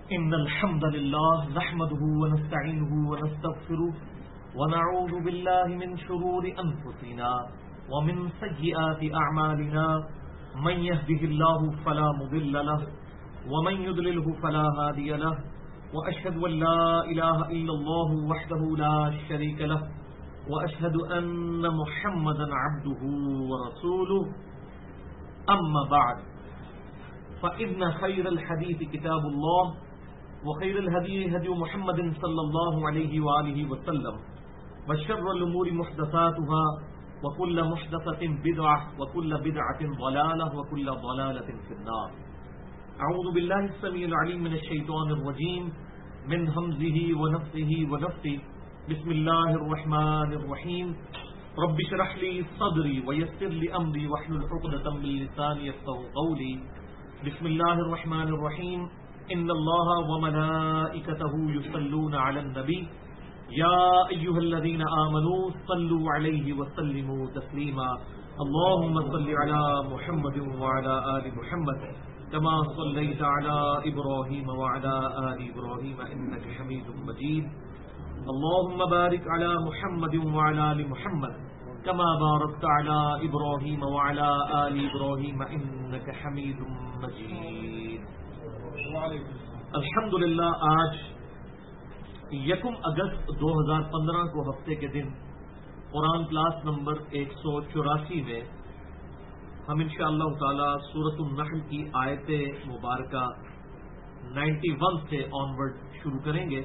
إن الحمد لله نحمده ونستعينه ونستغفره ونعوذ بالله من شرور أنفسنا ومن سيئات أعمالنا من يهده الله فلا مضل له ومن يضلله فلا هادي له وأشهد أن لا إله إلا الله وحده لا شريك له وأشهد أن محمدا عبده ورسوله أما بعد فإن خير الحديث كتاب الله وخير الهدي هدي محمد صلى الله عليه وآله وسلم وشر الأمور محدثاتها وكل محدثة بدعة وكل بدعة ضلالة وكل ضلالة في النار. أعوذ بالله السميع العليم من الشيطان الرجيم من همزه ونفثه ونفثه. بسم الله الرحمن الرحيم. رب اشرح لي صدري ويسر لي أمري واحلل عقدة من لساني يفقهوا قولي. بسم الله الرحمن الرحيم. إن الله وملائكته يصلون على النبي يا أيها الذين آمنوا صلوا عليه وسلموا تسليما. اللهم صل على محمد وعلى آل محمد كما صليت على إبراهيم وعلى آل إبراهيم إنك حميد مجيد. اللهم بارك على محمد وعلى آل محمد كما باركت على إبراهيم وعلى آل إبراهيم إنك حميد مجيد. الحمدللہ آج 1 اگست 2015 کو ہفتے کے دن قرآن کلاس نمبر 184 میں ہم انشاءاللہ تعالی سورۃ النحل کی آیت مبارکہ 91 سے آنورڈ شروع کریں گے.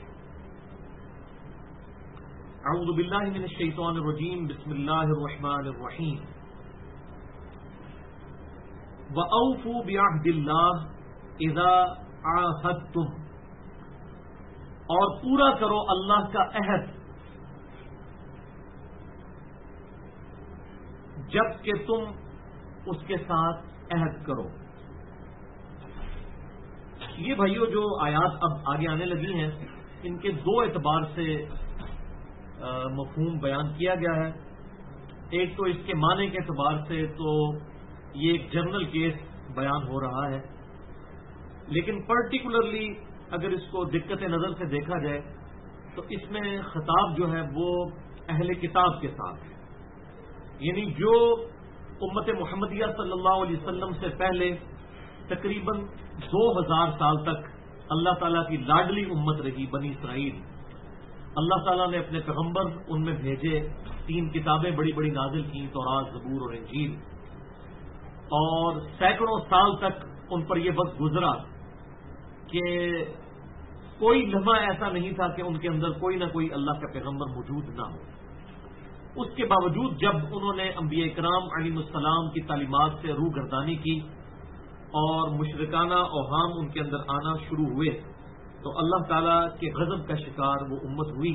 اعوذ باللہ من الشیطان الرجیم. بسم اللہ الرحمن الرحیم. وَأَوْفُوا بِعَهْدِ اللَّهِ اذا عاہدتم، اور پورا کرو اللہ کا عہد جب کہ تم اس کے ساتھ عہد کرو. یہ بھائیو جو آیات اب آگے آنے لگی ہیں ان کے 2 اعتبار سے مفہوم بیان کیا گیا ہے. ایک تو اس کے معنی کے اعتبار سے تو یہ ایک جنرل کیس بیان ہو رہا ہے، لیکن پرٹیکولرلی اگر اس کو دقت نظر سے دیکھا جائے تو اس میں خطاب جو ہے وہ اہل کتاب کے ساتھ ہے. یعنی جو امت محمدیہ صلی اللہ علیہ وسلم سے پہلے تقریباً 2000 سال تک اللہ تعالیٰ کی لاڈلی امت رہی بنی اسرائیل. اللہ تعالیٰ نے اپنے پیغمبر ان میں بھیجے، 3 کتابیں بڑی بڑی نازل کی، تورات، زبور اور انجیل، اور سینکڑوں سال تک ان پر یہ وقت گزرا کہ کوئی لمحہ ایسا نہیں تھا کہ ان کے اندر کوئی نہ کوئی اللہ کا پیغمبر موجود نہ ہو. اس کے باوجود جب انہوں نے انبیاء کرام علیہم السلام کی تعلیمات سے روگردانی کی اور مشرکانہ اوہام ان کے اندر آنا شروع ہوئے تو اللہ تعالیٰ کے غضب کا شکار وہ امت ہوئی.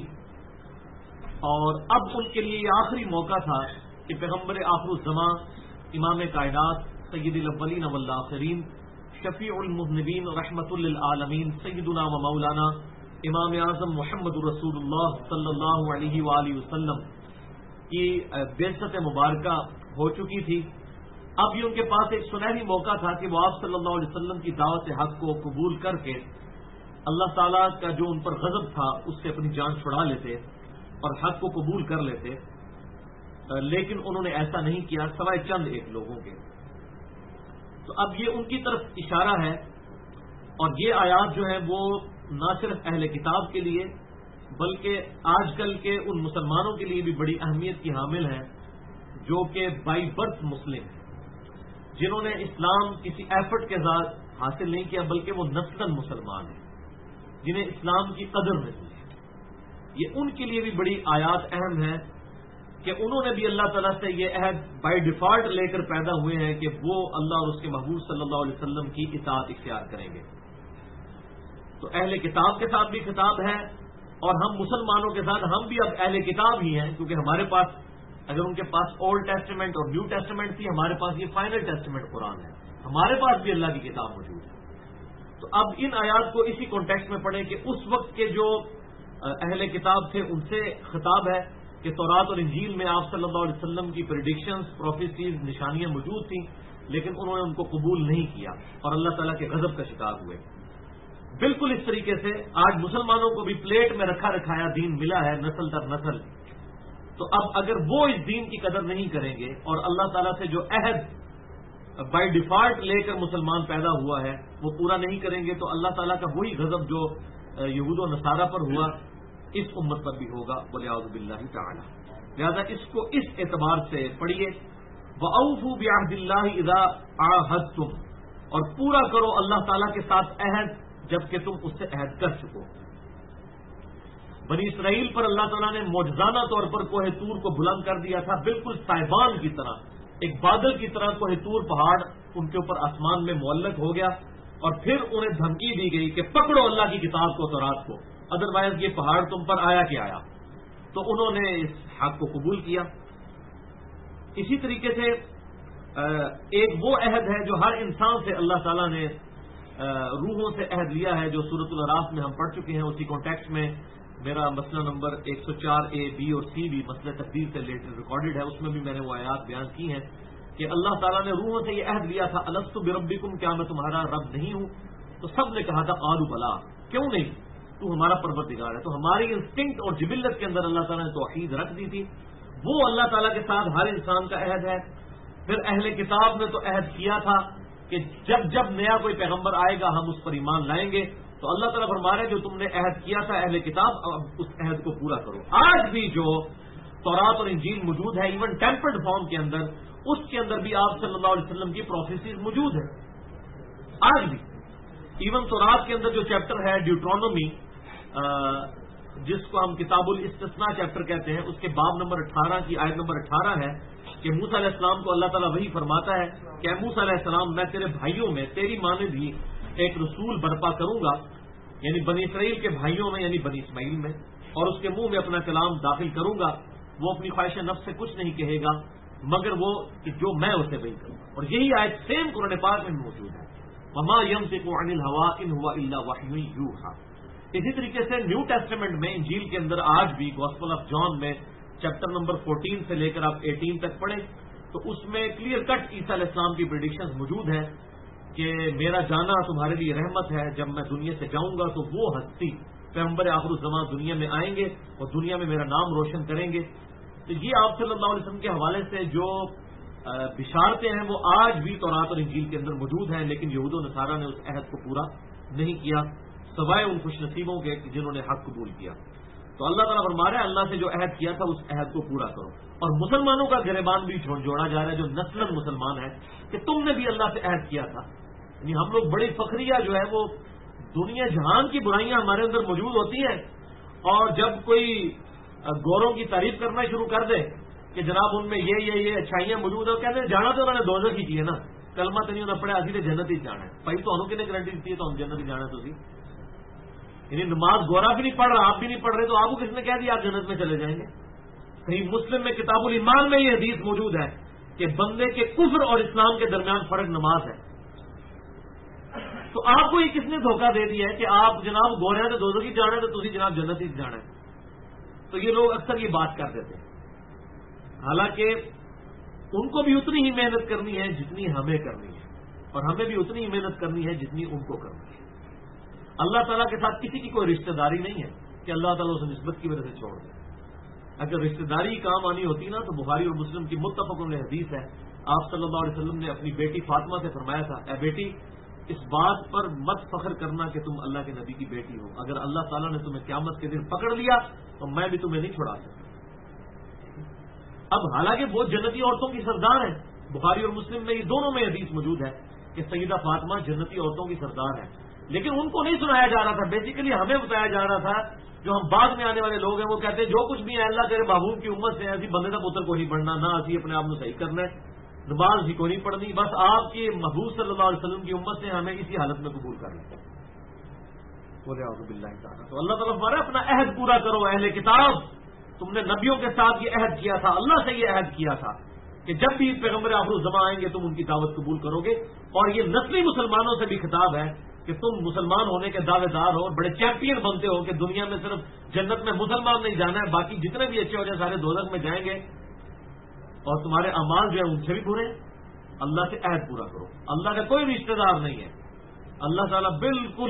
اور اب ان کے لیے یہ آخری موقع تھا کہ پیغمبر آخر الزمان، امام کائنات، سید الاولین والآخرین، شفیع المذنبین، رحمت للعالمین، سیدنا و مولانا امام اعظم محمد رسول اللہ صلی اللہ علیہ وآلہ وسلم کی بعثت مبارکہ ہو چکی تھی. اب یہ ان کے پاس ایک سنہری موقع تھا کہ وہ آپ صلی اللہ علیہ وسلم کی دعوت حق کو قبول کر کے اللہ تعالیٰ کا جو ان پر غضب تھا اس سے اپنی جان چھڑا لیتے اور حق کو قبول کر لیتے، لیکن انہوں نے ایسا نہیں کیا سوائے چند ایک لوگوں کے. تو اب یہ ان کی طرف اشارہ ہے، اور یہ آیات جو ہیں وہ نہ صرف اہل کتاب کے لیے بلکہ آج کل کے ان مسلمانوں کے لیے بھی بڑی اہمیت کی حامل ہیں جو کہ بائی برتھ مسلم ہیں، جنہوں نے اسلام کسی ایفرٹ کے ساتھ حاصل نہیں کیا بلکہ وہ نسلاً مسلمان ہیں، جنہیں اسلام کی قدر نہیں ہے. یہ ان کے لیے بھی بڑی آیات اہم ہیں کہ انہوں نے بھی اللہ تعالیٰ سے یہ عہد بائی ڈیفالٹ لے کر پیدا ہوئے ہیں کہ وہ اللہ اور اس کے محبوب صلی اللہ علیہ وسلم کی اطاعت اختیار کریں گے. تو اہل کتاب کے ساتھ بھی خطاب ہے اور ہم مسلمانوں کے ساتھ ہم بھی اب اہل کتاب ہی ہیں، کیونکہ ہمارے پاس اگر ان کے پاس اولڈ ٹیسٹیمنٹ اور نیو ٹیسٹیمنٹ تھی، ہمارے پاس یہ فائنل ٹیسٹیمنٹ قرآن ہے، ہمارے پاس بھی اللہ کی کتاب موجود ہے. تو اب ان آیات کو اسی کانٹیکسٹ میں پڑھیں کہ اس وقت کے جو اہل کتاب تھے ان سے خطاب ہے کہ تورات اور انجیل میں آپ صلی اللہ علیہ وسلم کی پریڈکشنز، پروفیسیز، نشانیاں موجود تھیں، لیکن انہوں نے ان کو قبول نہیں کیا اور اللہ تعالیٰ کے غضب کا شکار ہوئے. بالکل اس طریقے سے آج مسلمانوں کو بھی پلیٹ میں رکھا رکھایا دین ملا ہے نسل در نسل. تو اب اگر وہ اس دین کی قدر نہیں کریں گے اور اللہ تعالیٰ سے جو عہد بائی ڈیفالٹ لے کر مسلمان پیدا ہوا ہے وہ پورا نہیں کریں گے تو اللہ تعالیٰ کا وہی غضب جو یہود و نصارہ پر ہوا اس امت پر بھی ہوگا وَلِعَوْذُ بِاللَّهِ تَعَالَى. لہذا اس کو اس اعتبار سے پڑھیے وَأَوْفُوا بِعَهْدِ اللَّهِ إِذَا عَاهَدتُّمْ، اور پورا کرو اللہ تعالیٰ کے ساتھ عہد جبکہ تم اس سے عہد کر چکو. بنی اسرائیل پر اللہ تعالیٰ نے معجزانہ طور پر کوہ طور کو بلند کر دیا تھا، بالکل سائبان کی طرح، ایک بادل کی طرح کوہ طور پہاڑ ان کے اوپر آسمان میں معلق ہو گیا، اور پھر انہیں دھمکی دی گئی کہ پکڑو اللہ کی کتاب کو تورات کو، ادروائز یہ پہاڑ تم پر آیا کہ آیا. تو انہوں نے اس حق کو قبول کیا. اسی طریقے سے ایک وہ عہد ہے جو ہر انسان سے اللہ تعالیٰ نے روحوں سے عہد لیا ہے، جو سورۃ الاعراف میں ہم پڑھ چکے ہیں. اسی کانٹیکسٹ میں میرا مسئلہ نمبر 104A B اور C بھی مسئلہ تقدیر سے ریلیٹڈ ریکارڈڈ ہے، اس میں بھی میں نے وہ آیات بیان کی ہیں کہ اللہ تعالیٰ نے روحوں سے یہ عہد لیا تھا الست بربکم، کیا میں تمہارا رب نہیں ہوں؟ تو سب نے کہا تھا قالوا بلا، کیوں نہیں، تو ہمارا پروردگار ہے. تو ہماری انسٹنکٹ اور جبلت کے اندر اللہ تعالیٰ نے توحید رکھ دی تھی. وہ اللہ تعالیٰ کے ساتھ ہر انسان کا عہد ہے. پھر اہل کتاب نے تو عہد کیا تھا کہ جب جب نیا کوئی پیغمبر آئے گا ہم اس پر ایمان لائیں گے. تو اللہ تعالیٰ فرما رہے جو تم نے عہد کیا تھا اہل کتاب، اب اس عہد کو پورا کرو. آج بھی جو تورات اور انجیل موجود ہے ایون ٹیمپرڈ فارم کے اندر، اس کے اندر بھی آپ صلی اللہ علیہ وسلم کی پروفیسیز موجود ہیں. آج بھی ایون تورات کے اندر جو چیپٹر ہے ڈیوٹرانومی، جس کو ہم کتاب الاستثناء چیپٹر کہتے ہیں، اس کے باب نمبر 18 کی آیت نمبر 18 ہے کہ موسیٰ علیہ السلام کو اللہ تعالیٰ وہی فرماتا ہے کہ اے موسیٰ علیہ السلام، میں تیرے بھائیوں میں تیری مانند ہی ایک رسول برپا کروں گا، یعنی بنی اسرائیل کے بھائیوں میں یعنی بنی اسماعیل میں، اور اس کے منہ میں اپنا کلام داخل کروں گا. وہ اپنی خواہش نفس سے کچھ نہیں کہے گا مگر وہ کہ جو میں اسے وہی کروں. اور یہی آیت سیم قرآن پاک میں موجود ہے، وما ينطق عن الهوى ان هو الا وحی یوحى. اسی طریقے سے نیو ٹیسٹمنٹ میں انجیل کے اندر آج بھی گوسپل آف جان میں چیپٹر نمبر 14 سے لے کر آپ 18 تک پڑھیں تو اس میں کلیئر کٹ عیسیٰ علیہ السلام کی پریڈکشنز موجود ہیں کہ میرا جانا تمہارے لیے رحمت ہے، جب میں دنیا سے جاؤں گا تو وہ ہستی پیغمبر آخر الزمان دنیا میں آئیں گے اور دنیا میں میرا نام روشن کریں گے. تو یہ آپ صلی اللہ علیہ وسلم کے حوالے سے جو بشارتیں ہیں وہ آج بھی تورات اور انجیل کے اندر موجود ہیں، لیکن یہود و نصارہ نے اس عہد کو پورا نہیں کیا سوائے ان خوش نصیبوں کے جنہوں نے حق قبول کیا. تو اللہ تعالیٰ فرما رہا ہے اللہ سے جو عہد کیا تھا اس عہد کو پورا کرو. اور مسلمانوں کا گریبان بھی جوڑا جا رہا ہے جو نسلاً مسلمان ہے کہ تم نے بھی اللہ سے عہد کیا تھا. یعنی ہم لوگ بڑی فخریہ جو ہے وہ دنیا جہان کی برائیاں ہمارے اندر موجود ہوتی ہیں، اور جب کوئی گوروں کی تعریف کرنا شروع کر دے کہ جناب ان میں یہ اچھائیاں موجود ہیں، کہتے ہیں جانا تو انہوں نے دوزخ ہی کی ہے نا، کلمہ تو نہیں انہوں نے پڑھا، اسی نے جنت ہی جانا ہے. بھائی تو انہوں کی نے گارنٹی دیتی ہے تو ہم جنت ہی جانا ہے. تو یعنی نماز گورا بھی نہیں پڑھ رہا، آپ بھی نہیں پڑھ رہے، تو آپ کو کس نے کہہ دیا آپ جنت میں چلے جائیں گے؟ کہیں مسلم میں کتاب الایمان میں یہ حدیث موجود ہے کہ بندے کے کفر اور اسلام کے درمیان فرق نماز ہے. تو آپ کو یہ کس نے دھوکہ دے دیا ہے کہ آپ جناب گورے ہیں تو دوزخ ہی جانا ہے تو تسی جناب جنت ہی جانا ہے؟ تو یہ لوگ اکثر یہ بات کر دیتے ہیں، حالانکہ ان کو بھی اتنی ہی محنت کرنی ہے جتنی ہمیں کرنی ہے، اور ہمیں بھی اتنی ہی محنت کرنی ہے جتنی ان کو کرنی ہے. اللہ تعالیٰ کے ساتھ کسی کی کوئی رشتہ داری نہیں ہے کہ اللہ تعالیٰ اسے نسبت کی وجہ سے چھوڑ دے. اگر رشتہ داری کام آنی ہوتی نا تو بخاری اور مسلم کی متفق علیہ حدیث ہے، آپ صلی اللہ علیہ وسلم نے اپنی بیٹی فاطمہ سے فرمایا تھا اے بیٹی اس بات پر مت فخر کرنا کہ تم اللہ کے نبی کی بیٹی ہو، اگر اللہ تعالیٰ نے تمہیں قیامت کے دن پکڑ لیا تو میں بھی تمہیں نہیں چھڑا سکتا. اب حالانکہ وہ جنتی عورتوں کی سردار ہیں، بخاری اور مسلم میں یہ دونوں میں حدیث موجود ہے کہ سیدہ فاطمہ جنتی عورتوں کی سردار ہے، لیکن ان کو نہیں سنایا جا رہا تھا. بیسیکلی ہمیں بتایا جا رہا تھا، جو ہم بعد میں آنے والے لوگ ہیں وہ کہتے ہیں جو کچھ بھی ہے اللہ تیرے محبوب کی امت سے ایسی بندے کا پتر کو نہیں بڑھنا، نہ اسی اپنے آپ کو صحیح کرنا ہے، نماز بھی کو نہیں پڑھنی، بس آپ کی محبوب صلی اللہ علیہ وسلم کی امت سے ہمیں اسی حالت میں قبول کر لیں. بولے اعوذ باللہ تعالیٰ. تو اللہ تعالیٰ فرماتا ہے اپنا عہد پورا کرو اہل کتاب، تم نے نبیوں کے ساتھ یہ عہد کیا تھا، اللہ سے یہ عہد کیا تھا کہ جب بھی پیغمبر آخر الزمان آئیں گے تم ان کی دعوت قبول کرو گے. اور یہ نسلی مسلمانوں سے بھی خطاب ہے کہ تم مسلمان ہونے کے دعوے دار ہو اور بڑے چیمپئن بنتے ہو کہ دنیا میں صرف جنت میں مسلمان نہیں جانا ہے، باقی جتنے بھی اچھے ہو جائے سارے دوزخ میں جائیں گے، اور تمہارے اعمال جو ہے ان سے بھی برے. اللہ سے عہد پورا کرو. اللہ کا کوئی رشتہ دار نہیں ہے، اللہ تعالیٰ بالکل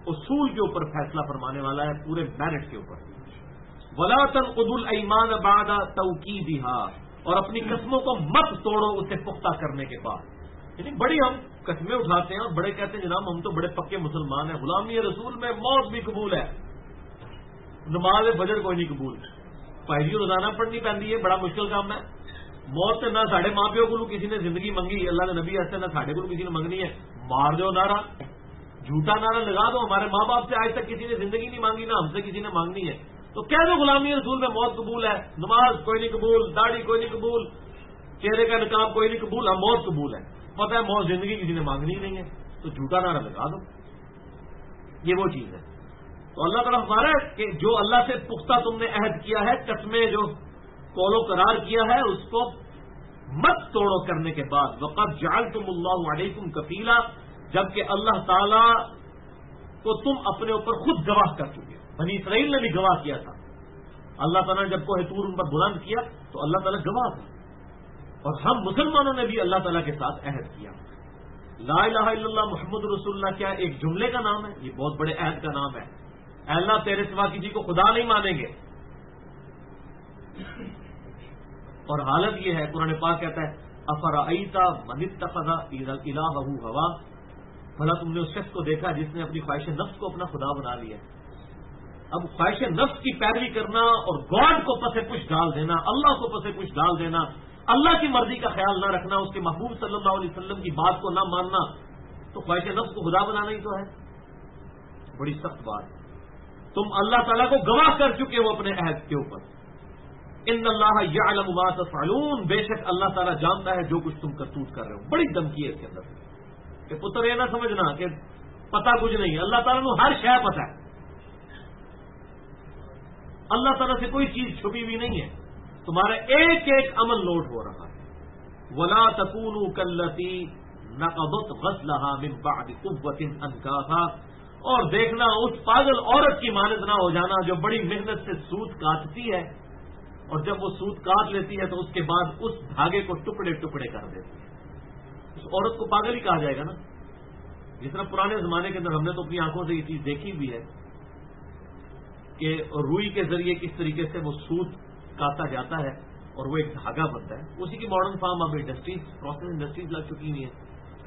اصول کے اوپر فیصلہ فرمانے والا ہے، پورے میرٹ کے اوپر. ولا تنقضوا الايمان بعد توکیدها، اور اپنی قسموں کو مت توڑو اسے پختہ کرنے کے بعد. یعنی بڑی ہم قسمیں اٹھاتے ہیں اور بڑے کہتے ہیں جناب ہم تو بڑے پکے مسلمان ہیں، غلامی رسول میں موت بھی قبول ہے، نماز فجر کوئی نہیں قبول، پہلی روزانہ پڑھنی پہنتی ہے، بڑا مشکل کام ہے. موت سے نہ ساڑھے ماں پیو کو کسی نے زندگی منگی، اللہ کے نبی ایسے نہ ساڑھے کو کسی نے منگنی ہے. مار دو نعرہ، جھوٹا نعرہ لگا دو، ہمارے ماں باپ سے آج تک کسی نے زندگی نہیں مانگی، نہ ہم سے کسی نے مانگنی ہے. تو کہہ دو غلامی رسول میں موت قبول ہے، نماز کوئی نہیں قبول، داڑھی کوئی نہیں قبول، چہرے کا نقاب کوئی نہیں قبول، ہم موت قبول ہے. پتہ ہے موت زندگی کسی نے مانگنی ہی نہیں ہے، تو جھوٹا نعرہ لگا دو. یہ وہ چیز ہے. تو اللہ تعالیٰ فرما رہا ہے کہ جو اللہ سے پختہ تم نے عہد کیا ہے، قسمیں جو قول و قرار کیا ہے، اس کو مت توڑو کرنے کے بعد. وقد جعلتم اللہ علیکم کفیلا، جبکہ اللہ تعالیٰ کو تم اپنے اوپر خود گواہ کر چکے. بنی اسرائیل نے بھی گواہ کیا تھا. اللہ تعالیٰ نے جب کوہ طور ان پر بلند کیا تو اللہ تعالیٰ گواہ تھا. اور ہم مسلمانوں نے بھی اللہ تعالیٰ کے ساتھ عہد کیا. لا الہ الا اللہ محمد رسول اللہ کیا ایک جملے کا نام ہے؟ یہ بہت بڑے عہد کا نام ہے. اے اللہ تیرے سوا کسی کو خدا نہیں مانیں گے. اور حالت یہ ہے، قرآن پاک کہتا ہے افرأیت من اتخذ الہہ ہوا، بھلا تم نے اس شخص کو دیکھا جس نے اپنی خواہش نفس کو اپنا خدا بنا لیا. اب خواہش نفس کی پیروی کرنا اور گاڈ کو پسے پش ڈال دینا، اللہ کو پسے پش ڈال دینا، اللہ کی مرضی کا خیال نہ رکھنا، اس کے محبوب صلی اللہ علیہ وسلم کی بات کو نہ ماننا، تو خواہش نفس کو خدا بنانا ہی تو ہے. بڑی سخت بات. تم اللہ تعالیٰ کو گواہ کر چکے ہو اپنے عہد کے اوپر. ان اللہ یعلم ما تفعلون، بے شک اللہ تعالیٰ جانتا ہے جو کچھ تم کرتوت کر رہے ہو. بڑی دھمکی ہے اس کے اندر کہ پتر یہ نہ سمجھنا کہ پتہ کچھ نہیں، اللہ تعالیٰ کو ہر شے پتہ ہے. اللہ تعالیٰ سے کوئی چیز چھپی ہوئی نہیں ہے، تمہارا ایک ایک عمل نوٹ ہو رہا ہے. ولا تکونوا کاللتی نقضت غسلها من بعد قوة انکاثا، اور دیکھنا اس پاگل عورت کی مانند نہ ہو جانا جو بڑی محنت سے سوت کاٹتی ہے، اور جب وہ سوت کاٹ لیتی ہے تو اس کے بعد اس دھاگے کو ٹکڑے ٹکڑے کر دیتی ہے. اس عورت کو پاگل ہی کہا جائے گا نا. جس طرح پرانے زمانے کے اندر ہم نے تو اپنی آنکھوں سے یہ چیز دیکھی بھی ہے کہ روئی کے ذریعے کس طریقے سے وہ سوت کاٹا جاتا ہے اور وہ ایک دھاگا بنتا ہے. اسی کی ماڈرن فارم اب انڈسٹریز، پروسیس انڈسٹریز لگ چکی ہوئی ہیں.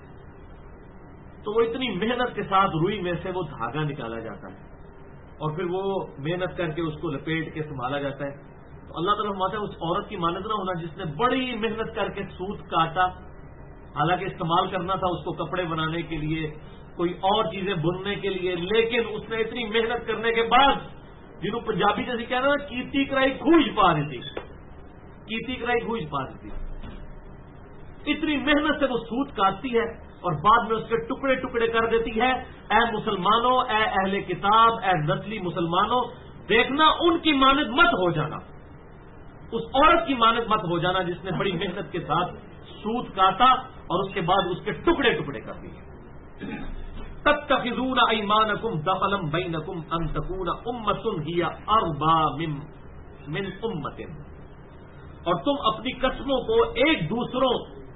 تو وہ اتنی محنت کے ساتھ روئی میں سے وہ دھاگا نکالا جاتا ہے اور پھر وہ محنت کر کے اس کو لپیٹ کے سنبھالا جاتا ہے. تو اللہ تعالیٰ فرماتا ہے اس عورت کی مانند نہ ہونا جس نے بڑی محنت کر کے سوت کاٹا، حالانکہ استعمال کرنا تھا اس کو کپڑے بنانے کے لیے، کوئی اور چیزیں بننے کے لیے، لیکن اس نے اتنی محنت کرنے کے بعد، جنہوں پنجابی جیسے کہنا نا کیتی کرائی کھوج پا رہی تھی، کیتی کرائی کھوج پا رہی تھی. اتنی محنت سے وہ سوت کاٹتی ہے اور بعد میں اس کے ٹکڑے ٹکڑے کر دیتی ہے. اے مسلمانوں، اے اہل کتاب، اے نسلی مسلمانوں، دیکھنا ان کی مانند مت ہو جانا، اس عورت کی مانند مت ہو جانا جس نے بڑی محنت کے ساتھ سوت کاٹا اور اس کے بعد اس کے ٹکڑے ٹکڑے کر دیے. تتخذون ایمانکم دخلا بینکم ان تکون امۃ ہی اربا من امۃ، اور تم اپنی قسموں کو ایک دوسروں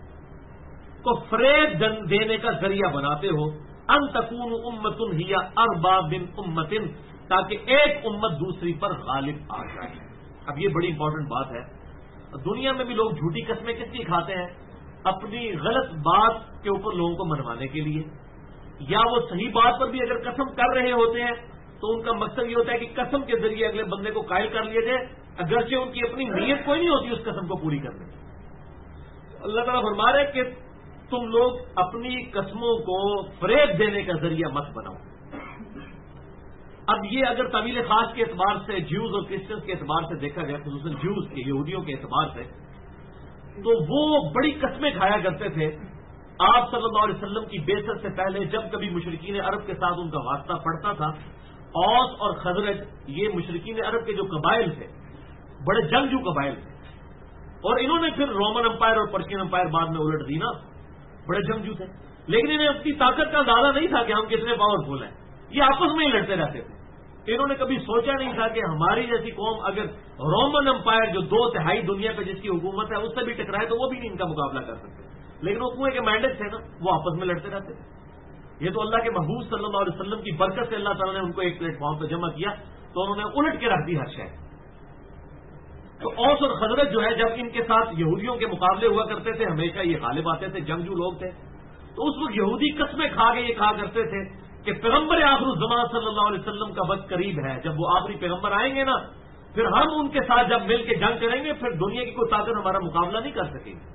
کو فریب دینے کا ذریعہ بناتے ہو. ان تکون امۃ ہی اربا من امۃ، تاکہ ایک امت دوسری پر غالب آ جائے. اب یہ بڑی امپورٹنٹ بات ہے. دنیا میں بھی لوگ جھوٹی قسمیں کس لیے کھاتے ہیں؟ اپنی غلط بات کے اوپر لوگوں کو منوانے کے لیے، یا وہ صحیح بات پر بھی اگر قسم کر رہے ہوتے ہیں تو ان کا مقصد یہ ہوتا ہے کہ قسم کے ذریعے اگلے بندے کو قائل کر لیے جائے، اگرچہ ان کی اپنی نیت کوئی نہیں ہوتی اس قسم کو پوری کرنے کی. اللہ تعالیٰ فرما رہے کہ تم لوگ اپنی قسموں کو فریب دینے کا ذریعہ مت بناؤ. اب یہ اگر طویل خاص کے اعتبار سے جیوز اور کرسچنس کے اعتبار سے دیکھا جائے، خصوصاً جیوز کے، یہودیوں کے اعتبار سے، تو وہ بڑی قسمیں کھایا کرتے تھے. آپ صلی اللہ علیہ وسلم کی بعثت سے پہلے جب کبھی مشرکین عرب کے ساتھ ان کا واسطہ پڑتا تھا، اوس اور خزرج یہ مشرکین عرب کے جو قبائل تھے بڑے جنگجو قبائل تھے، اور انہوں نے پھر رومن امپائر اور پرشین امپائر بعد میں الٹ دی نا، بڑے جنگجو تھے، لیکن انہیں اپنی طاقت کا اندازہ نہیں تھا کہ ہم کتنے پاورفل ہیں. یہ آپس میں ہی لڑتے رہتے تھے. انہوں نے کبھی سوچا نہیں تھا کہ ہماری جیسی قوم اگر رومن امپائر جو 2/3 دنیا پہ جس کی حکومت ہے اس سے بھی ٹکرائے تو وہ بھی نہیں ان کا مقابلہ کر سکتے. لیکن وہ کنویں کے مینڈیٹ تھے نا، وہ آپس میں لڑتے رہتے تھے. یہ تو اللہ کے محبوب صلی اللہ علیہ وسلم کی برکت سے اللہ تعالیٰ نے ان کو ایک پلیٹ فارم پہ جمع کیا تو انہوں نے الٹ کے رکھ دی ہر شے. تو اوس اور خزرج جو ہے جب ان کے ساتھ یہودیوں کے مقابلے ہوا کرتے تھے ہمیشہ یہ غالب آتے تھے, جنگجو لوگ تھے. تو اس وقت یہودی قسمیں کھا کے یہ کہا کرتے تھے کہ پیغمبر آخر الزمان صلی اللہ علیہ وسلم کا وقت قریب ہے, جب وہ آخری پیغمبر آئیں گے نا پھر ہم ان کے ساتھ جب مل کے جنگ کریں گے پھر دنیا کی کوئی طاقت ہمارا مقابلہ نہیں کر سکے گی.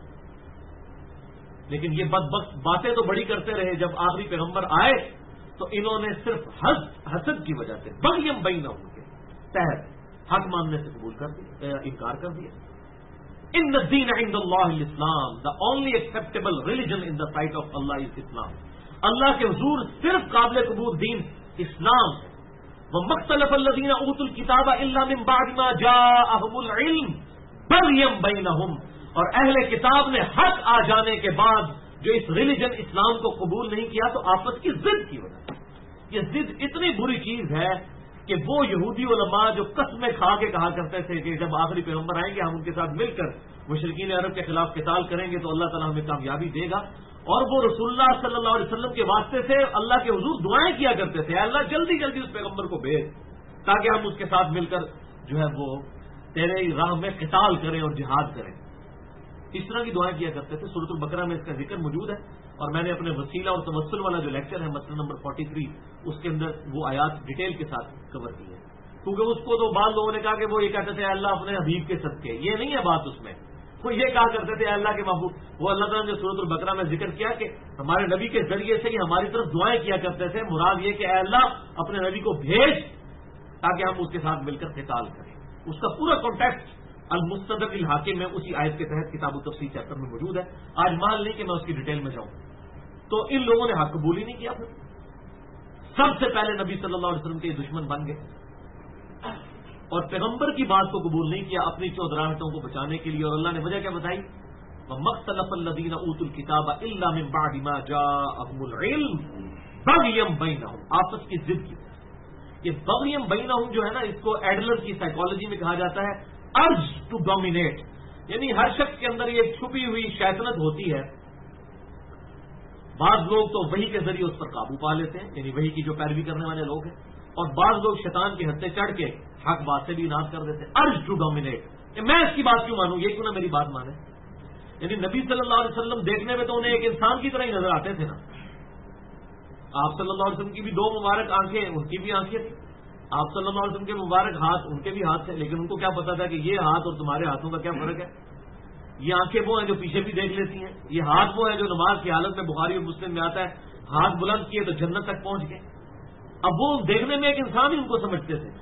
لیکن یہ بدبخت باتیں تو بڑی کرتے رہے. جب آخری پیغمبر آئے تو انہوں نے صرف حسد کی وجہ سے بغیم بینہم کے تحت حق ماننے سے قبول کر دیا, انکار کر دیا. ان الدین عند اللہ الاسلام, the only acceptable religion in the sight of Allah is Islam. اللہ کے حضور صرف قابل قبول دین اسلام ہے. وَمَخْتَلَفَ الَّذِينَ أُوتُوا الْكِتَابَ إِلَّا مِن بَعْدِ مَا جَاءَهُمُ الْعِلْمُ بَغْيًا بَيْنَهُمْ. اور اہل کتاب نے حق آ جانے کے بعد جو اس ریلیجن اسلام کو قبول نہیں کیا تو آپس کی ضد کی وجہ سے. یہ ضد اتنی بری چیز ہے کہ وہ یہودی علماء جو قسمیں کھا کے کہا کرتے تھے کہ جب آخری پیغمبر آئیں گے ہم ان کے ساتھ مل کر مشرکین عرب کے خلاف قتال کریں گے تو اللہ تعالیٰ ہمیں کامیابی دے گا, اور وہ رسول اللہ صلی اللہ علیہ وسلم کے واسطے سے اللہ کے حضور دعائیں کیا کرتے تھے, اللہ جلدی جلدی اس پیغمبر کو بھیج تاکہ ہم اس کے ساتھ مل کر جو ہے وہ تیرے راہ میں قتال کریں اور جہاد کریں. اس طرح کی دعائیں کیا کرتے تھے. سورۃ البقرہ میں اس کا ذکر موجود ہے اور میں نے اپنے وسیلہ اور توسل والا جو لیکچر ہے مسئلہ نمبر 43 اس کے اندر وہ آیات ڈیٹیل کے ساتھ کور کی ہے, کیونکہ اس کو تو بعض لوگوں نے کہا کہ وہ یہ کہتے تھے اللہ اپنے حبیب کے صدقے. یہ نہیں ہے بات, اس میں وہ یہ کہا کرتے تھے اللہ کے محبوب. وہ اللہ تعالیٰ نے سورۃ البقرہ میں ذکر کیا کہ ہمارے نبی کے ذریعے سے ہی ہماری طرف دعائیں کیا کرتے تھے. مراد یہ کہ اے اللہ اپنے نبی کو بھیج تاکہ ہم اس کے ساتھ مل کر قتال کریں. اس کا پورا کانٹیکسٹ المستدرک الحاکم میں اسی آیت کے تحت کتاب التفسیر چیپٹر میں موجود ہے. آج مان لیں کہ میں اس کی ڈیٹیل میں جاؤں. تو ان لوگوں نے حق قبول ہی نہیں کیا. پھر سب سے پہلے نبی صلی اللہ علیہ وسلم کے دشمن بن گئے اور پیغمبر کی بات کو قبول نہیں کیا اپنی چودراہٹوں کو بچانے کے لیے. اور اللہ نے وجہ کیا بتائی, وَمَخْتَلَفَ الَّذِينَ أُوتُوا الْكِتَابَ إِلَّا مِن بَعْدِ مَا جَاءَهُمُ الْعِلْمُ بَغْيًا بَيْنَهُمْ. آپس کی ضد کی. یہ بغیم بینہم جو ہے نا اس کو ایڈلر کی سائیکالوجی میں کہا جاتا ہے ارج ٹو ڈومینیٹ. یعنی ہر شخص کے اندر یہ چھپی ہوئی شیطنت ہوتی ہے. بعض لوگ تو وحی کے ذریعے اس پر قابو پا لیتے ہیں, یعنی وحی کی جو پیروی کرنے والے لوگ ہیں, اور بعض لوگ شیطان کے ہتھے چڑھ کے حق بات سے بھی اناد کر دیتے ہیں. ارج ٹو ڈومینیٹ, میں اس کی بات کیوں مانوں, یہ کیوں نہ میری بات مانے. یعنی نبی صلی اللہ علیہ وسلم دیکھنے میں تو انہیں ایک انسان کی طرح ہی نظر آتے تھے نا. آپ صلی اللہ علیہ وسلم کی بھی دو مبارک آنکھیں, ان کی بھی آنکھیں تھیں. آپ صلی اللہ علیہ وسلم کے مبارک ہاتھ, ان کے بھی ہاتھ تھے, لیکن ان کو کیا پتا تھا کہ یہ ہاتھ اور تمہارے ہاتھوں کا کیا فرق ہے. یہ آنکھیں وہ ہیں جو پیچھے بھی دیکھ لیتی ہیں, یہ ہاتھ وہ ہے جو نماز کی حالت میں بخاری اور مسلم میں آتا ہے ہاتھ بلند کیے تو جنت تک پہنچ گئے. اب وہ دیکھنے میں ایک انسان ہی ان کو سمجھتے تھے.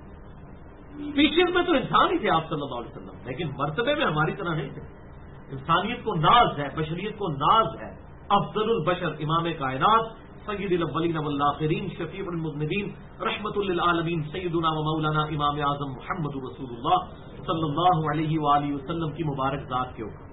پیچھے میں تو انسان ہی تھے آپ صلی اللہ علیہ وسلم, لیکن مرتبے میں ہماری طرح نہیں تھے. انسانیت کو ناز ہے, بشریت کو ناز ہے. افضل البشر امام کائنات سید الاولین والآخرین شفیع المذنبین رحمت للعالمین سیدنا و مولانا امام اعظم محمد رسول اللہ صلی اللہ علیہ وآلہ وسلم کی مبارک ذات کے اوپر.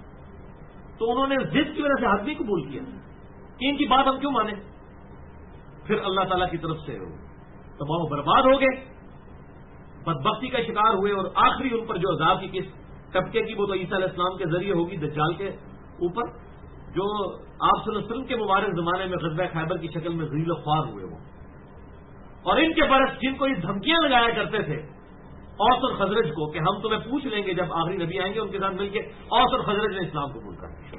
تو انہوں نے ضد کی وجہ سے حق بھی قبول کیا کہ ان کی بات ہم کیوں مانیں. پھر اللہ تعالیٰ کی طرف سے تباہ و برباد ہو گئے, بدبختی کا شکار ہوئے, اور آخری ان پر جو عذاب کی کس طبقے کی وہ تو عیسیٰ علیہ السلام کے ذریعے ہوگی دجال کے اوپر, جو آپ صلی اللہ علیہ وسلم کے مبارک زمانے میں غزوہ خیبر کی شکل میں ذلیل و خوار ہوئے وہ. اور ان کے برعکس جن کو یہ دھمکیاں لگایا کرتے تھے اوس اور خزرج کو کہ ہم تمہیں پوچھ لیں گے جب آخری نبی آئیں گے, ان کے ساتھ مل کے اوس اور خزرج نے اسلام قبول کر دیا,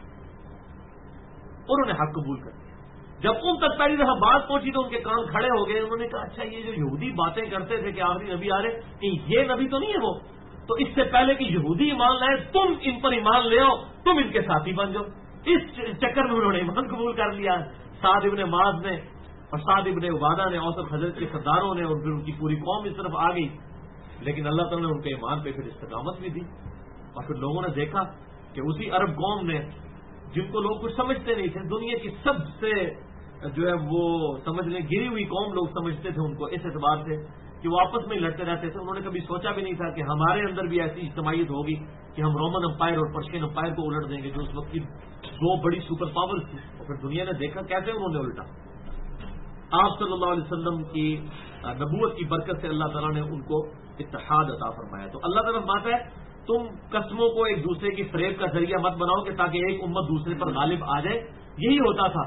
انہوں نے حق قبول کر دیا. جب ان تک پہلی دفعہ بات پہنچی تو ان کے کان کھڑے ہو گئے. انہوں نے کہا اچھا یہ جو یہودی باتیں کرتے تھے کہ آخری نبی آ رہے, کہ یہ نبی تو نہیں ہے وہ, تو اس سے پہلے کہ یہودی ایمان لائے تم ان پر ایمان لے آؤ, تم ان کے ساتھی بن جاؤ. اس چکر میں انہوں نے ایمان قبول کر لیا. سعد ابن معاذ نے اور سعد ابن عبادہ نے اوس اور خزرج کے سرداروں نے, اور پھر ان کی پوری قوم اس طرف آ گئی. لیکن اللہ تعالیٰ نے ان کے ایمان پہ پھر استقامت بھی دی, اور پھر لوگوں نے دیکھا کہ اسی عرب قوم نے جن کو لوگ کچھ سمجھتے نہیں تھے, دنیا کی سب سے جو ہے وہ سمجھ لیں گری ہوئی قوم لوگ سمجھتے تھے ان کو اس اعتبار سے کہ وہ آپس میں لڑتے رہتے تھے. انہوں نے کبھی سوچا بھی نہیں تھا کہ ہمارے اندر بھی ایسی اجتماعیت ہوگی کہ ہم رومن امپائر اور پرشین امپائر کو الٹ دیں گے, جو اس وقت کی دو بڑی سپر پاور تھی. اور پھر دنیا نے دیکھا کیسے انہوں نے الٹا. آپ صلی اللہ علیہ وسلم کی نبوت کی برکت سے اللہ تعالیٰ نے ان کو اتحاد عطا فرمایا. تو اللہ تعالیٰ فرماتا ہے تم قسموں کو ایک دوسرے کی فریب کا ذریعہ مت بناؤ کہ تاکہ ایک امت دوسرے پر غالب آ جائے. یہی ہوتا تھا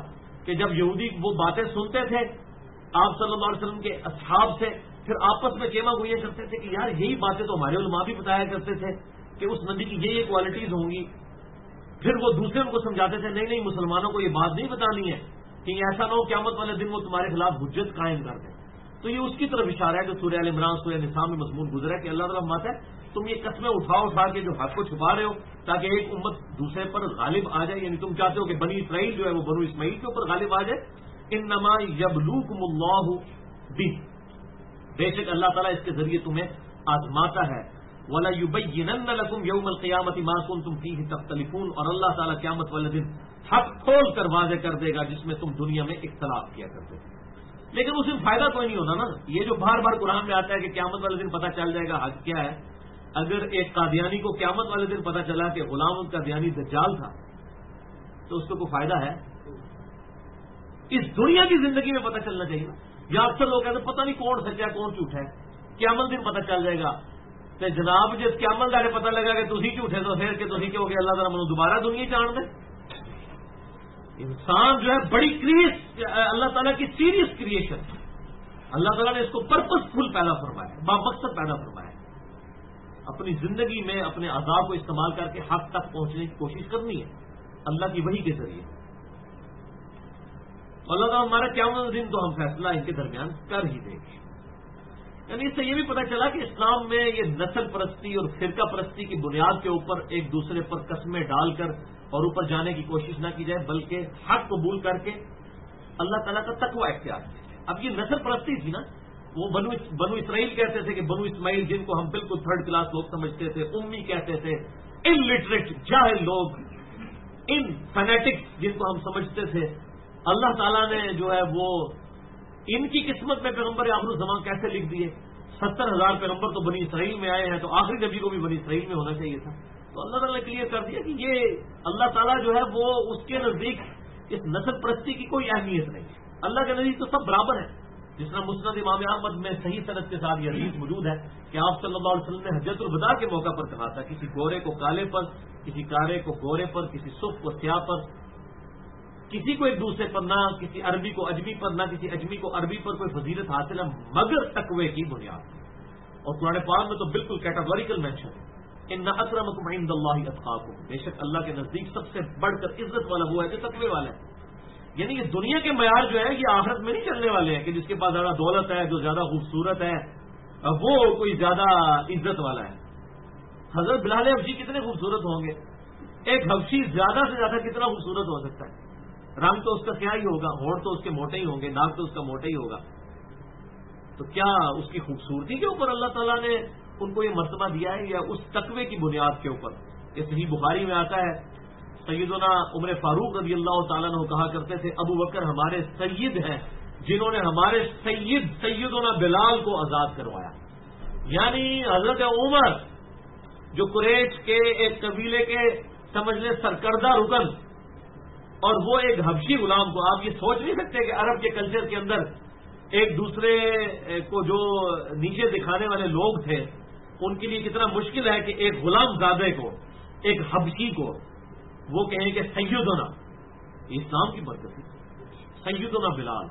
کہ جب یہودی وہ باتیں سنتے تھے آپ صلی اللہ علیہ وسلم کے اصحاب سے، پھر آپس میں کیما گوئیاں کرتے تھے کہ یار یہی باتیں تو ہمارے علماء بھی بتایا کرتے تھے کہ اس نبی کی یہ کوالٹیز ہوں گی. پھر وہ دوسرے ان کو سمجھاتے تھے نہیں مسلمانوں کو یہ بات نہیں بتانی ہے کہ ایسا نہ ہو قیامت والے دن وہ تمہارے خلاف حجت قائم کر دیں. تو یہ اس کی طرف اشارہ ہے جو سورہ ال عمران سورہ نساء میں مضمون گزرا ہے کہ اللہ تعالیٰ فرماتا ہے تم یہ قسمیں اٹھا کے جو حق کو چھپا رہے ہو تاکہ ایک امت دوسرے پر غالب آ جائے، یعنی تم چاہتے ہو کہ بنی اسرائیل جو ہے وہ بنو اسماعیل کے اوپر غالب آ جائے. انما یبلوکم اللہ بہ، بے شک اللہ تعالیٰ اس کے ذریعے تمہیں آزماتا ہے. وَلَا يُبَيِّنَنَّ لَكُمْ يَوْمَ الْقِيَامَةِ مَا كُنْتُمْ فِيهِ تَخْتَلِفُونَ، اور اللہ تعالیٰ قیامت والے دن حق کھول کر واضح کر دے گا جس میں تم دنیا میں اختلاف کیا کرتے تھے. لیکن اس میں فائدہ کوئی نہیں ہونا نا. یہ جو بار بار قرآن میں آتا ہے کہ قیامت والے دن پتہ چل جائے گا حق کیا ہے، اگر ایک قادیانی کو قیامت والے دن پتہ چلا کہ غلام القادیانی دجال تھا تو اس کو کوئی فائدہ ہے؟ اس دنیا کی زندگی میں پتہ چلنا چاہیے. یا اکثر لوگ کہتے ہیں پتہ نہیں کون سچا ہے کون جھوٹا ہے، قیامت دن پتہ چل جائے گا. تو جناب جس قیامت والے پتہ لگا کہ تھی جھوٹے تو پھر کہ تھی کہو کہ اللہ تعالیٰ منو دوبارہ دنیا جان دے. انسان جو ہے بڑی اللہ تعالیٰ کی سیریس کریشن، اللہ تعالیٰ نے اس کو پرپز فل پیدا فرمایا، با مقصد پیدا فرمایا. اپنی زندگی میں اپنے اعضاء کو استعمال کر کے حق تک پہنچنے کی کوشش کرنی ہے اللہ کی وحی کے ذریعے. اللہ تعالیٰ ہمارا قیامت دن تو ہم فیصلہ ان کے درمیان کر ہی دیں گے. یعنی اس سے یہ بھی پتہ چلا کہ اسلام میں یہ نسل پرستی اور فرقہ پرستی کی بنیاد کے اوپر ایک دوسرے پر قسمیں ڈال کر اور اوپر جانے کی کوشش نہ کی جائے، بلکہ حق قبول کر کے اللہ تعالیٰ کا تقوی اختیار کیا جائے. اب یہ نسل پرستی تھی نا، وہ بنو اسرائیل کہتے تھے کہ بنو اسماعیل جن کو ہم بالکل تھرڈ کلاس لوگ سمجھتے تھے، امی کہتے تھے، ان لٹریٹ جاہل لوگ، ان فینیٹکس جن کو ہم سمجھتے تھے. اللہ تعالیٰ نے جو ہے وہ ان کی قسمت میں پیغمبر آخر الزمان کیسے لکھ دیے. 70,000 پیغمبر تو بنی اسرائیل میں آئے ہیں، تو آخری نبی کو بھی بنی اسرائیل میں ہونا چاہیے تھا. تو اللہ تعالیٰ نے کلیئر کر دیا کہ یہ اللہ تعالیٰ جو ہے وہ اس کے نزدیک اس نسل پرستی کی کوئی اہمیت نہیں ہے. اللہ کے نزدیک تو سب برابر ہیں. جس طرح مسند امام احمد میں صحیح سند کے ساتھ یہ حدیث موجود ہے کہ آپ صلی اللہ علیہ وسلم نے حجۃ الوداع کے موقع پر کہا تھا کسی گورے کو کالے پر، کسی کالے کو گورے پر، کسی سرخ کو سیاہ پر، کسی کو ایک دوسرے پر، نہ کسی عربی کو اجمی پر، نہ کسی اجمی کو عربی پر کوئی فضیلت حاصل ہے مگر تقوی کی بنیاد پر. اور قرآن پاک میں تو بالکل کیٹاگوریکل مینشن ہے، ان اکرمکم عند اللہ اتقاکم، بے شک اللہ کے نزدیک سب سے بڑھ کر عزت والا وہ ہے جو تقوی والا ہے. یعنی یہ دنیا کے معیار جو ہے یہ آخرت میں نہیں چلنے والے ہیں کہ جس کے پاس زیادہ دولت ہے، جو زیادہ خوبصورت ہے، وہ کوئی زیادہ عزت والا ہے. حضرت بلال حبشی کتنے خوبصورت ہوں گے؟ ایک حبشی زیادہ سے زیادہ کتنا خوبصورت ہو سکتا ہے؟ رنگ تو اس کا سیاہ ہی ہوگا، ہونٹ تو اس کے موٹے ہی ہوں گے، ناک تو اس کا موٹا ہی ہوگا. تو کیا اس کی خوبصورتی کے اوپر اللہ تعالیٰ نے ان کو یہ مرتبہ دیا ہے یا اس تقوی کی بنیاد کے اوپر؟ یہ صحیح بخاری میں آتا ہے سیدنا عمر فاروق رضی اللہ تعالیٰ عنہ کہا کرتے تھے ابو بکر ہمارے سید ہیں جنہوں نے ہمارے سیدنا بلال کو آزاد کروایا. یعنی حضرت عمر جو قریش کے ایک قبیلے کے سمجھ لیں سرکردہ رکن، اور وہ ایک حبشی غلام کو، آپ یہ سوچ نہیں سکتے کہ عرب کے کلچر کے اندر ایک دوسرے کو جو نیچے دکھانے والے لوگ تھے ان کے لیے کتنا مشکل ہے کہ ایک غلام زادے کو، ایک حبشی کو وہ کہیں کہ سیدنا، اسلام کی برکت ہے، سیدنا بلال.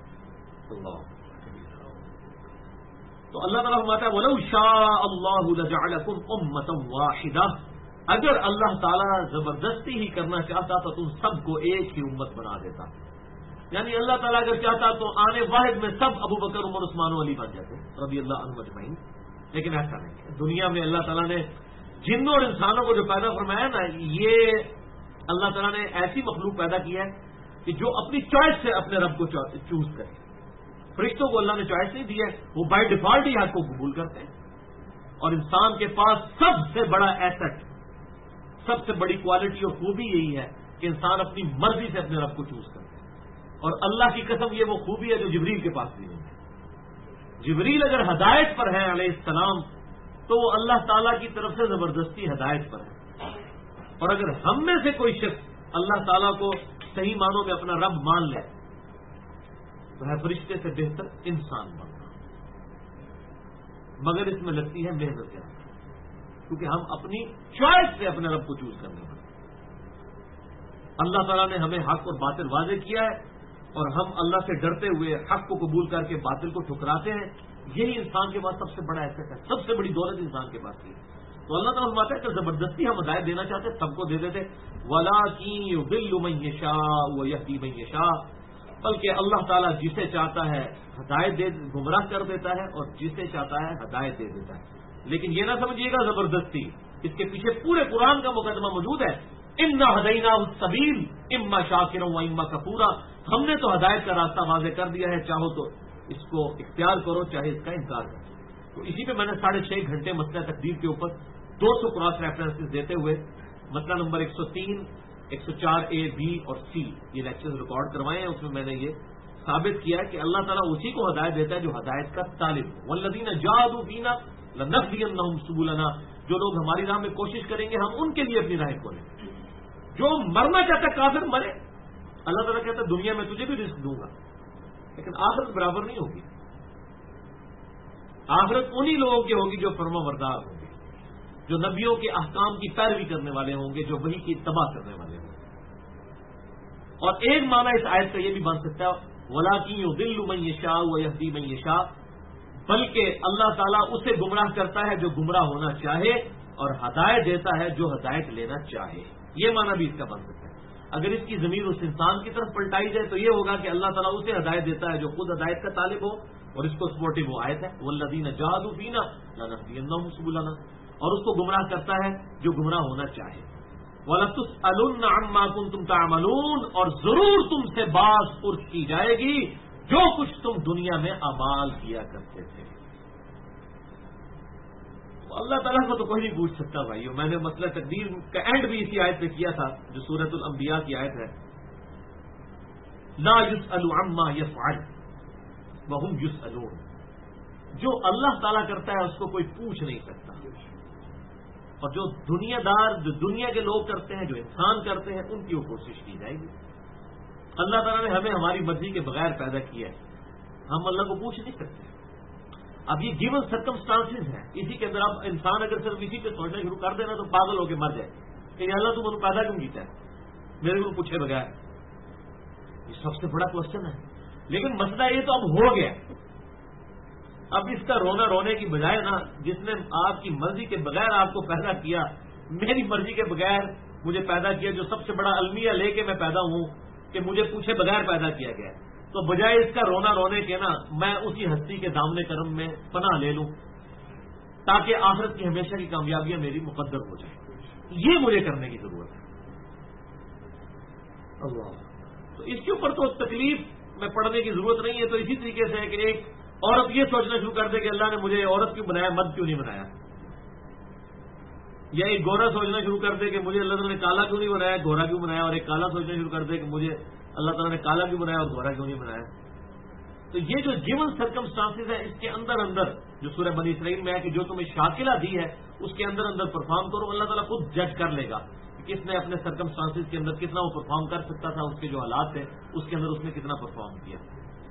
تو اللہ تعالیٰ فرماتا ہے وَلَوْ شَاءَ اللَّهُ لَجَعَلَكُمْ أُمَّةً وَاحِدَةً، اگر اللہ تعالیٰ زبردستی ہی کرنا چاہتا تو تم سب کو ایک ہی امت بنا دیتا. یعنی اللہ تعالیٰ اگر چاہتا تو آنے واحد میں سب ابو بکر عمر عثمان و علی بن جاتے رضی اللہ عنہم اجمعین، لیکن ایسا نہیں ہے. دنیا میں اللہ تعالیٰ نے جنوں اور انسانوں کو جو پیدا فرمایا نا، یہ اللہ تعالیٰ نے ایسی مخلوق پیدا کی ہے کہ جو اپنی چوائس سے اپنے رب کو چوز کرے. فرشتوں کو اللہ نے چوائس نہیں دی ہے، وہ بائی ڈیفالٹ ہی حق کو قبول کرتے ہیں. اور انسان کے پاس سب سے بڑا ایسٹ، سب سے بڑی کوالٹی اور خوبی یہی ہے کہ انسان اپنی مرضی سے اپنے رب کو چوز کرتے ہیں. اور اللہ کی قسم یہ وہ خوبی ہے جو جبریل کے پاس بھی نہیں ہے. جبریل اگر ہدایت پر ہے علیہ السلام تو وہ اللہ تعالیٰ کی طرف سے زبردستی ہدایت پر ہے. اور اگر ہم میں سے کوئی شخص اللہ تعالیٰ کو صحیح معنوں میں اپنا رب مان لے تو ہے فرشتے سے بہتر انسان بننا، مگر اس میں لگتی ہے محنت زیادہ، کیونکہ ہم اپنی چوائس سے اپنے رب کو چوز کرنے والے. اللہ تعالیٰ نے ہمیں حق اور باطل واضح کیا ہے اور ہم اللہ سے ڈرتے ہوئے حق کو قبول کر کے باطل کو ٹھکراتے ہیں، یہی انسان کے پاس سب سے بڑا ایسٹ ہے، سب سے بڑی دولت انسان کے پاس ہے۔ تو اللہ تعالیٰ فرماتا ہے کہ زبردستی ہم ہدایت دینا چاہتے سب کو دے دیتے، وَلَٰكِن يُضِلُّ مَن يَشَاءُ وَيَهْدِي مَن يَشَاءُ، بلکہ اللہ تعالیٰ جسے چاہتا ہے ہدایت دے گمراہ کر دیتا ہے اور جسے چاہتا ہے ہدایت دے دیتا ہے۔ لیکن یہ نہ سمجھیے گا زبردستی، اس کے پیچھے پورے قرآن کا مقدمہ موجود ہے، اِنَّا هَدَيْنَاهُ السَّبِيلَ إِمَّا شَاكِرًا وَإِمَّا كَفُورًا، ہم نے تو ہدایت کا راستہ واضح کر دیا ہے، چاہو تو اس کو اختیار کرو، چاہے اس کا انکار کرو۔ تو اسی پہ میں نے 6.5 گھنٹے مسئلہ تقدیر کے اوپر 200 کراس ریفرنسز دیتے ہوئے مسئلہ نمبر 103، 104A B اور C یہ لیکچرز ریکارڈ کروائے ہیں، اس میں نے یہ ثابت کیا ہے کہ اللہ تعالیٰ اسی کو ہدایت دیتا ہے جو ہدایت کا طالب ہو۔ وَالَّذِينَ جَاهَدُوا فِينَا لَنَهْدِيَنَّهُمْ سُبُلَنَا، جو لوگ ہماری راہ میں کوشش کریں گے ہم ان کے لیے اپنی راہیں کھولیں۔ جو مرنا چاہتا ہے کافر مرے، اللہ تعالیٰ کہتا ہے دنیا میں تجھے بھی رزق دوں گا، لیکن آخرت برابر نہیں ہوگی۔ آخرت انہی لوگوں کی ہوگی جو فرما بردار ہوں گے، جو نبیوں کے احکام کی پیروی کرنے والے ہوں گے، جو وحی کی اتباع کرنے والے ہوں گے۔ اور ایک معنی اس آیت کا یہ بھی بن سکتا ہے وَلَٰكِن يُضِلُّ مَن يَشَاءُ وَيَهْدِي مَن يَشَاءُ، بلکہ اللہ تعالیٰ اسے گمراہ کرتا ہے جو گمراہ ہونا چاہے اور ہدایت دیتا ہے جو ہدایت لینا چاہے، یہ معنی بھی اس کا بن سکتا ہے۔ اگر اس کی ضمیر اس انسان کی طرف پلٹائی جائے تو یہ ہوگا کہ اللہ تعالیٰ اسے ہدایت دیتا ہے جو خود ہدایت کا طالب ہو، اور اس کو سپورٹو وہ آیت ہے وَالَّذِينَ جَاهَدُوا فِينَا لَنَهْدِيَنَّهُمْ سُبُلَنَا، اور اس کو گمراہ کرتا ہے جو گمراہ ہونا چاہے۔ وَلَتُسْأَلُنَّ عَمَّا كُنتُمْ تَعْمَلُونَ، اور ضرور تم سے باز پرس کی جائے گی جو کچھ تم دنیا میں اعمال کیا کرتے تھے۔ اللہ تعالیٰ کو تو کوئی نہیں پوچھ سکتا بھائیو۔ میں نے مسئلہ تقدیر کا اینڈ بھی اسی آیت پہ کیا تھا جو سورۃ الانبیاء کی آیت ہے، لا يسأل عما يفعل وهم يسألون، جو اللہ تعالیٰ کرتا ہے اس کو کوئی پوچھ نہیں سکتا، اور جو دنیا دار جو دنیا کے لوگ کرتے ہیں، جو انسان کرتے ہیں، ان کی وہ کوشش کی جائے گی۔ اللہ تعالیٰ نے ہمیں ہماری مرضی کے بغیر پیدا کیا ہے، ہم اللہ کو پوچھ نہیں سکتے۔ اب یہ گیون سرکمسٹانسز ہیں، اسی کے اندر اب انسان اگر صرف اسی پہ سوچنا شروع کر دینا تو پاگل ہو کے مر جائے کہ یا اللہ تم انہوں پیدا کیوں کیتا ہے میرے کو پوچھے بغیر، یہ سب سے بڑا کوشچن ہے۔ لیکن مسئلہ یہ تو اب ہو گیا، اب اس کا رونا رونے کی بجائے نا، جس نے آپ کی مرضی کے بغیر آپ کو پیدا کیا، میری مرضی کے بغیر مجھے پیدا کیا، جو سب سے بڑا المیہ لے کے میں پیدا ہوں کہ مجھے پوچھے بغیر پیدا کیا گیا، تو بجائے اس کا رونا رونے کے نا میں اسی ہستی کے دامن کرم میں پناہ لے لوں تاکہ آخرت کی ہمیشہ کی کامیابیاں میری مقدر ہو جائیں، یہ مجھے کرنے کی ضرورت ہے۔ اللہ، تو اس کے اوپر تو تکلیف میں پڑھنے کی ضرورت نہیں ہے۔ تو اسی طریقے سے ہے کہ ایک عورت یہ سوچنا شروع کر دے کہ اللہ نے مجھے عورت کیوں بنایا، مرد کیوں نہیں بنایا، یا ایک گورا سوچنا شروع کر دے کہ مجھے اللہ تعالیٰ نے کالا کیوں نہیں بنایا، گورا کیوں بنایا، اور ایک کالا سوچنا شروع کر دے کہ مجھے اللہ تعالیٰ نے کالا کیوں بنایا اور گورا کیوں نہیں بنایا۔ تو یہ جو گیون سرکمسٹانسز ہے، اس کے اندر اندر جو سورہ بنی اسرائیل میں ہے کہ جو تمہیں شاکلہ دی ہے اس کے اندر اندر پرفارم کرو، اللہ تعالیٰ خود جج کر لے گا کہ کس نے اپنے سرکمسٹانسز کے اندر کتنا وہ پرفارم کر سکتا تھا، اس کے جو حالات تھے اس کے اندر اس نے کتنا پرفارم کیا۔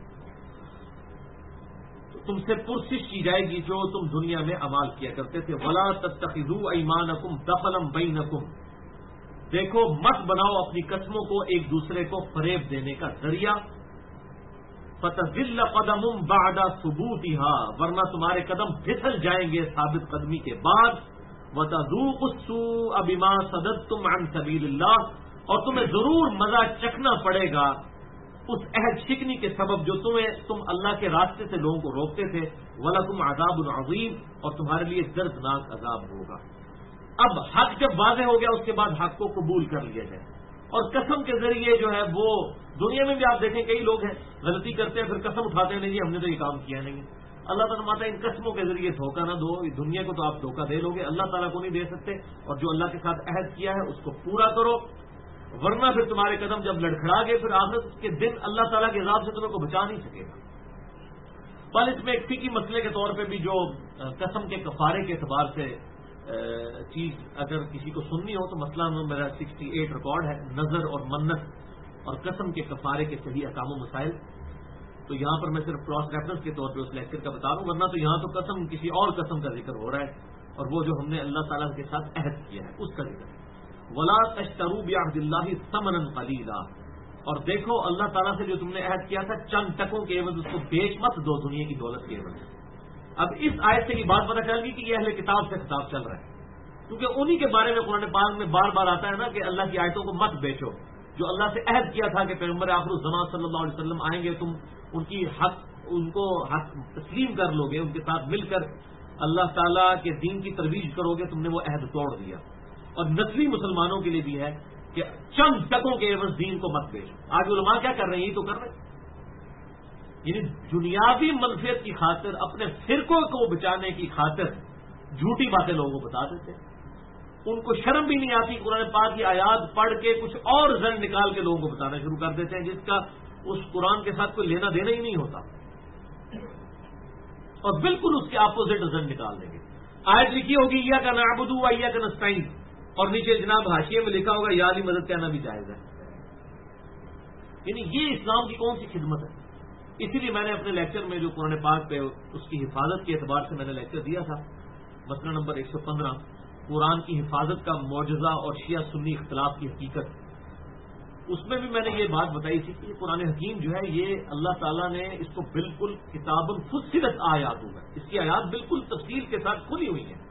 تم سے پرسش کی جائے گی جو تم دنیا میں اعمال کیا کرتے تھے۔ وَلَا تَتَّخِذُوا أَيْمَانَكُمْ دَخَلًا بَيْنَكُمْ، دیکھو مت بناؤ اپنی قسموں کو ایک دوسرے کو فریب دینے کا ذریعہ، فَتَزِلَّ قَدَمٌ بَعْدَ ثُبُوتِهَا، ورنہ تمہارے قدم پھسل جائیں گے ثابت قدمی کے بعد، وَتَذُوقُوا السُّوءَ بِمَا صَدَدتُّمْ عَنْ سَبِيلِ اللَّهِ، اور تمہیں ضرور مزہ چکھنا پڑے گا اس عہد شکنی کے سبب جو تم اللہ کے راستے سے لوگوں کو روکتے تھے، وَلَكُمْ عَذَابٌ عَظِيمٌ، اور تمہارے لیے دردناک عذاب ہوگا۔ اب حق جب واضح ہو گیا اس کے بعد حق کو قبول کر لیا جائے، اور قسم کے ذریعے جو ہے وہ دنیا میں بھی آپ دیکھیں کئی لوگ ہیں غلطی کرتے ہیں پھر قسم اٹھاتے ہیں نہیں جی ہم نے تو یہ کام کیا نہیں۔ اللہ تعالیٰ ماتا ان قسموں کے ذریعے دھوکہ نہ دو، دنیا کو تو آپ دھوکہ دے لو گے، اللہ تعالیٰ کو نہیں دے سکتے، اور جو اللہ کے ساتھ عہد کیا ہے اس کو پورا کرو، ورنہ پھر تمہارے قدم جب لڑکھڑا گئے پھر آخرت کے دن اللہ تعالیٰ کے عذاب سے تمہیں کو بچا نہیں سکے گا۔ بل اس میں ایک فقہی مسئلے کے طور پہ بھی جو قسم کے کفارے کے اعتبار سے چیز اگر کسی کو سننی ہو تو مسئلہ میرا 68 ریکارڈ ہے، نظر اور منت اور قسم کے کفارے کے صحیح احکام و مسائل، تو یہاں پر میں صرف کراس ریفرنس کے طور پہ اس لیکچر کا بتا رہا ہوں، ورنہ تو یہاں تو قسم کسی اور قسم کا ذکر ہو رہا ہے، اور وہ جو ہم نے اللہ تعالیٰ کے ساتھ عہد کیا ہے اس کا ذکر ہے۔ وَلَا تَشْتَرُوا بِعَهْدِ اللَّهِ ثَمَنًا قَلِيلًا، اور دیکھو اللہ تعالیٰ سے جو تم نے عہد کیا تھا چند ٹکوں کے عوض اس کو بیچ مت دو دنیا کی دولت کے عوض. اب اس آیت سے یہ بات پتہ چل گئی کہ یہ اہل کتاب سے خطاب چل رہا ہے، کیونکہ انہی کے بارے میں قرآن پاک میں بار بار آتا ہے نا کہ اللہ کی آیتوں کو مت بیچو. جو اللہ سے عہد کیا تھا کہ پیغمبر آخر الزمان صلی اللہ علیہ وسلم آئیں گے، تم ان کو حق تسلیم کر لو گے، ان کے ساتھ مل کر اللہ تعالیٰ کے دین کی ترویج کرو گے. تم نے وہ عہد توڑ دیا. اور نسلی مسلمانوں کے لیے بھی ہے کہ چند ٹکوں کے عوض دین کو مت بیچو. آج علماء کیا کر رہے ہیں؟ یہی تو کر رہے ہیں، یعنی دنیاوی منفعت کی خاطر اپنے فرقوں کو بچانے کی خاطر جھوٹی باتیں لوگوں کو بتا دیتے ہیں. ان کو شرم بھی نہیں آتی، قرآن پاک کی آیات پڑھ کے کچھ اور زن نکال کے لوگوں کو بتانا شروع کر دیتے ہیں جس کا اس قرآن کے ساتھ کوئی لینا دینا ہی نہیں ہوتا، اور بالکل اس کے اپوزٹ زن نکال دیں گے. آیت لکھی ہوگی یا کا نعبد و یا کا نستعین، اور نیچے جناب حاشیے میں لکھا ہوگا یا علی مدد کہنا بھی جائز ہے. یعنی یہ اسلام کی کون سی خدمت ہے؟ اسی لیے میں نے اپنے لیکچر میں جو قرآن پاک پہ اس کی حفاظت کے اعتبار سے میں نے لیکچر دیا تھا، مسئلہ نمبر 115 قرآن کی حفاظت کا معجزہ اور شیعہ سنی اختلاف کی حقیقت، اس میں بھی میں نے یہ بات بتائی تھی کہ قرآن حکیم جو ہے یہ اللہ تعالیٰ نے اس کو بالکل کتاب فصلت آیات ہوگا، اس کی آیات بالکل تفصیل کے ساتھ کھلی ہوئی ہیں.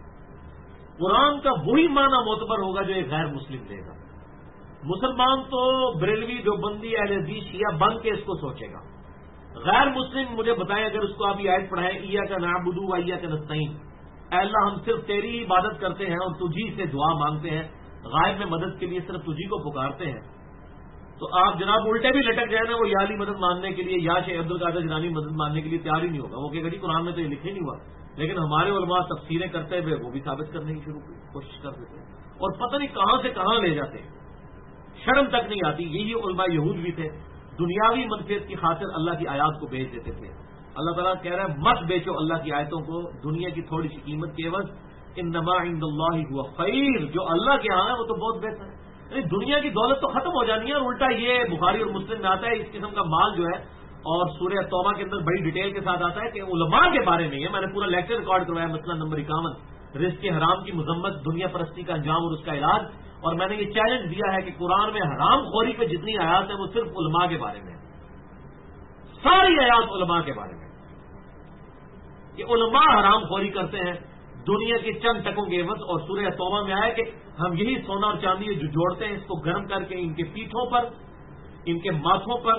قرآن کا وہی معنی معتبر ہوگا جو ایک غیر مسلم دے گا. مسلمان تو بریلوی دیوبندی اہل حدیث شیعہ بن کے اس کو سوچے گا. غیر مسلم مجھے بتائیں، اگر اس کو آپ یہ آیت پڑھائیں ایاک نعبد و ایاک نستعین، اے اللہ ہم صرف تیری عبادت کرتے ہیں اور تجھی سے دعا مانگتے ہیں، غائب میں مدد کے لیے صرف تجھی کو پکارتے ہیں، تو آپ جناب الٹے بھی لٹک جائیں نا، وہ یا علی مدد ماننے کے لیے یا شیخ عبد القادر جیلانی مدد ماننے کے لیے تیار ہی نہیں ہوگا. وہ کہ جی قرآن میں تو یہ لکھے نہیں ہوا، لیکن ہمارے علماء تفسیریں کرتے ہوئے وہ بھی ثابت کرنے کی کوشش کر دیتے ہیں، اور پتہ نہیں کہاں سے کہاں لے جاتے ہیں، شرم تک نہیں آتی. یہی علماء یہود بھی تھے، دنیاوی منفعت کی خاطر اللہ کی آیات کو بیچ دیتے تھے. اللہ تعالیٰ کہہ رہا ہے مت بیچو اللہ کی آیتوں کو دنیا کی تھوڑی سی قیمت کے عوض. انما عند اللہ هو خیر، جو اللہ کے ہاں ہے وہ تو بہت بہتر ہے. یعنی دنیا کی دولت تو ختم ہو جانی ہے، اور الٹا یہ بخاری اور مسلم میں آتا ہے اس قسم کا مال جو ہے، اور سورہ توبہ کے اندر بڑی ڈیٹیل کے ساتھ آتا ہے کہ علماء کے بارے میں ہے. میں نے پورا لیکچر ریکارڈ کروایا، مسئلہ نمبر 51 رزق کے حرام کی مذمت، دنیا پرستی کا انجام اور اس کا علاج. اور میں نے یہ چیلنج دیا ہے کہ قرآن میں حرام خوری پہ جتنی آیات ہیں وہ صرف علماء کے بارے میں، ساری آیات علماء کے بارے میں، کہ علماء حرام خوری کرتے ہیں دنیا کے چند ٹکوں کے عوض. اور سورہ توبہ میں آیا کہ ہم یہی سونا اور چاندی جو جوڑتے ہیں اس کو گرم کر کے ان کے پیٹھوں پر، ان کے ماتھوں پر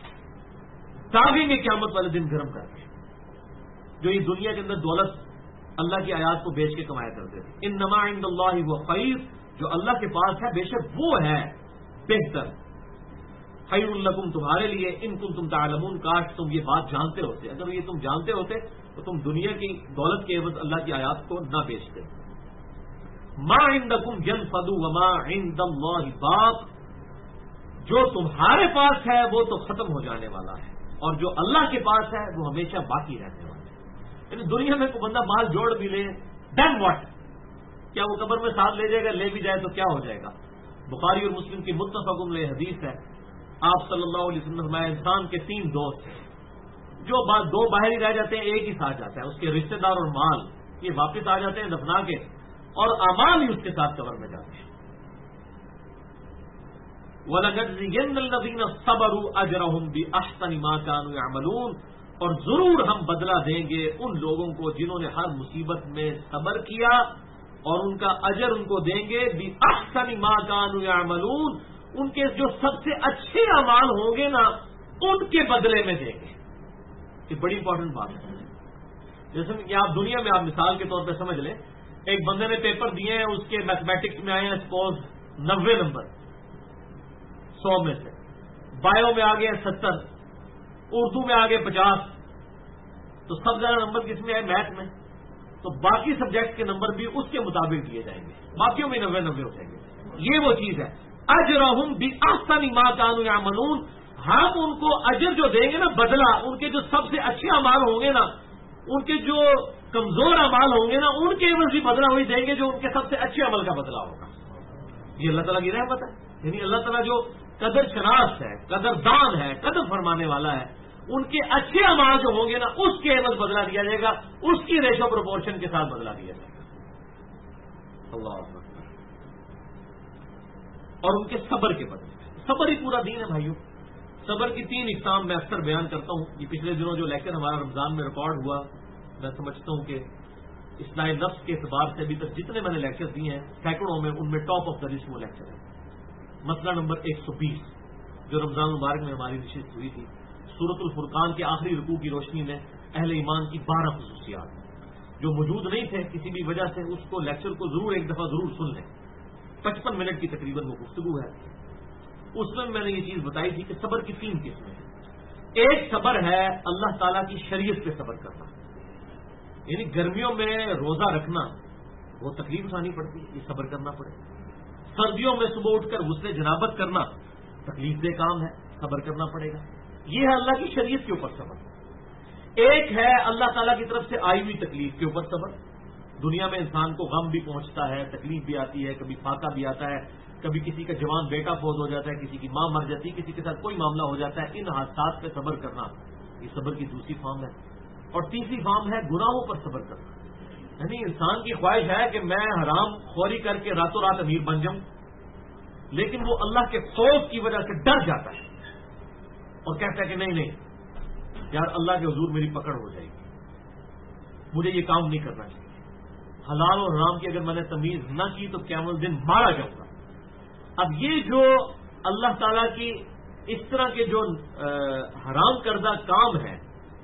داغیں گے قیامت والے دن گرم کر کے، جو یہ دنیا کے اندر دولت اللہ کی آیات کو بیچ کے کمایا کرتے تھے. انما عند اللہ هو خیر، جو اللہ کے پاس ہے بے شک وہ ہے بہتر. خیر لکم، تمہارے لیے، ان کنتم تعلمون، کاش تم یہ بات جانتے ہوتے. اگر یہ تم جانتے ہوتے تو تم دنیا کی دولت کے عوض اللہ کی آیات کو نہ بیچتے. ما عندکم ینفد وما عند اللہ باق، جو تمہارے پاس ہے وہ تو ختم ہو جانے والا ہے، اور جو اللہ کے پاس ہے وہ ہمیشہ باقی رہنے والا ہے. یعنی دنیا میں کوئی بندہ مال جوڑ بھی لے، دین واٹ، کیا وہ قبر میں ساتھ لے جائے گا؟ لے بھی جائے تو کیا ہو جائے گا؟ بخاری اور مسلم کی متفق علیہ حدیث ہے، آپ صلی اللہ علیہ وسلم نے فرمایا انسان کے 3 دوست ہیں، جو بات 2 باہر ہی رہ جاتے ہیں، ایک ہی ساتھ جاتا ہے، اس کے رشتہ دار اور مال یہ واپس آ جاتے ہیں دفنا کے، اور اعمال ہی اس کے ساتھ قبر میں جاتے ہیں. وَلَنَجْزِيَنَّ الَّذِينَ صَبَرُوا أَجْرَهُمْ بِأَحْسَنِ مَا كَانُوا يَعْمَلُونَ، اور ضرور ہم بدلہ دیں گے ان لوگوں کو جنہوں نے ہر مصیبت میں صبر کیا، اور ان کا اجر ان کو دیں گے بِأَحْسَنِ مَا كَانُوا يَعْمَلُونَ، ان کے جو سب سے اچھے اعمال ہوں گے نا ان کے بدلے میں دیں گے. یہ بڑی امپورٹنٹ بات ہے. جیسے کہ آپ دنیا میں آپ مثال کے طور پہ سمجھ لیں، ایک بندے نے پیپر دیے ہیں، اس کے میتھمیٹکس میں آئے ہیں سپوز 90 نمبر 100 میں سے، بایو میں آ گئے 70، اردو میں آ گئے 50، تو سب زیادہ نمبر کس میں آئے؟ میتھ میں. تو باقی سبجیکٹ کے نمبر بھی اس کے مطابق دیے جائیں گے، باقیوں میں 90 ہو جائیں گے. یہ وہ چیز ہے اجرہم بِأَحْسَنِ مَا كَانُوا يَعْمَلُونَ، ہم ان کو اجر جو دیں گے نا، بدلہ، ان کے جو سب سے اچھے اعمال ہوں گے نا، ان کے جو کمزور اعمال ہوں گے نا ان کے عوض بھی بدلہ وہی دیں گے جو ان کے سب سے اچھے عمل کا بدلہ ہوگا. یہ اللہ تعالیٰ کی رحمت ہے. یعنی اللہ تعالیٰ جو قدر شناس ہے، قدر دان ہے، قدر فرمانے والا ہے، ان کے اچھے اعمال جو ہوں گے نا اس کے عوض بدلہ دیا جائے گا، اس کی ریشو پروپورشن کے ساتھ بدلہ دیا جائے گا. اللہ اکبر. اور ان کے صبر کے بدلے، صبر ہی پورا دین ہے بھائیوں. صبر کی 3 اقسام میں اکثر بیان کرتا ہوں. یہ پچھلے دنوں جو لیکچر ہمارا رمضان میں ریکارڈ ہوا، میں سمجھتا ہوں کہ اصلاح نفس کے اعتبار سے ابھی تک جتنے میں نے لیکچر دیے ہیں سینکڑوں میں، ان میں ٹاپ آف دا لسٹ وہ لیکچر ہے. مسئلہ نمبر 120 جو رمضان مبارک میں ہماری نشست ہوئی تھی، سورۃ الفرقان کے آخری رکوع کی روشنی میں اہل ایمان کی 12 خصوصیات. جو موجود نہیں تھے کسی بھی وجہ سے اس کو لیکچر کو ضرور ایک دفعہ ضرور سن لیں. 55 منٹ کی تقریباً وہ گفتگو ہے. اس میں نے یہ چیز بتائی تھی کہ صبر کی 3 قسمیں ہیں. ایک صبر ہے اللہ تعالیٰ کی شریعت پہ صبر کرنا، یعنی گرمیوں میں روزہ رکھنا وہ تکلیف اٹھانی پڑتی ہے، یہ صبر کرنا پڑے. سردیوں میں صبح اٹھ کر غسل جنابت کرنا تکلیف دہ کام ہے، صبر کرنا پڑے گا. یہ ہے اللہ کی شریعت کے اوپر صبر. ایک ہے اللہ تعالیٰ کی طرف سے آئی ہوئی تکلیف کے اوپر صبر. دنیا میں انسان کو غم بھی پہنچتا ہے، تکلیف بھی آتی ہے، کبھی فاقہ بھی آتا ہے، کبھی کسی کا جوان بیٹا فوت ہو جاتا ہے، کسی کی ماں مر جاتی ہے، کسی کے ساتھ کوئی معاملہ ہو جاتا ہے. ان حادثات پہ صبر کرنا یہ صبر کی دوسری فارم ہے. اور تیسری فارم ہے گناہوں پر صبر کرنا. یعنی انسان کی خواہش ہے کہ میں حرام خوری کر کے راتوں رات امیر بن جاؤں، لیکن وہ اللہ کے خوف کی وجہ سے ڈر جاتا ہے اور کہتا ہے کہ نہیں یار اللہ کے حضور میری پکڑ ہو جائے گی، مجھے یہ کام نہیں کرنا چاہیے. حلال اور حرام کی اگر میں نے تمیز نہ کی تو قیامت دن مارا جاؤں گا. اب یہ جو اللہ تعالیٰ کی اس طرح کے جو حرام کردہ کام ہے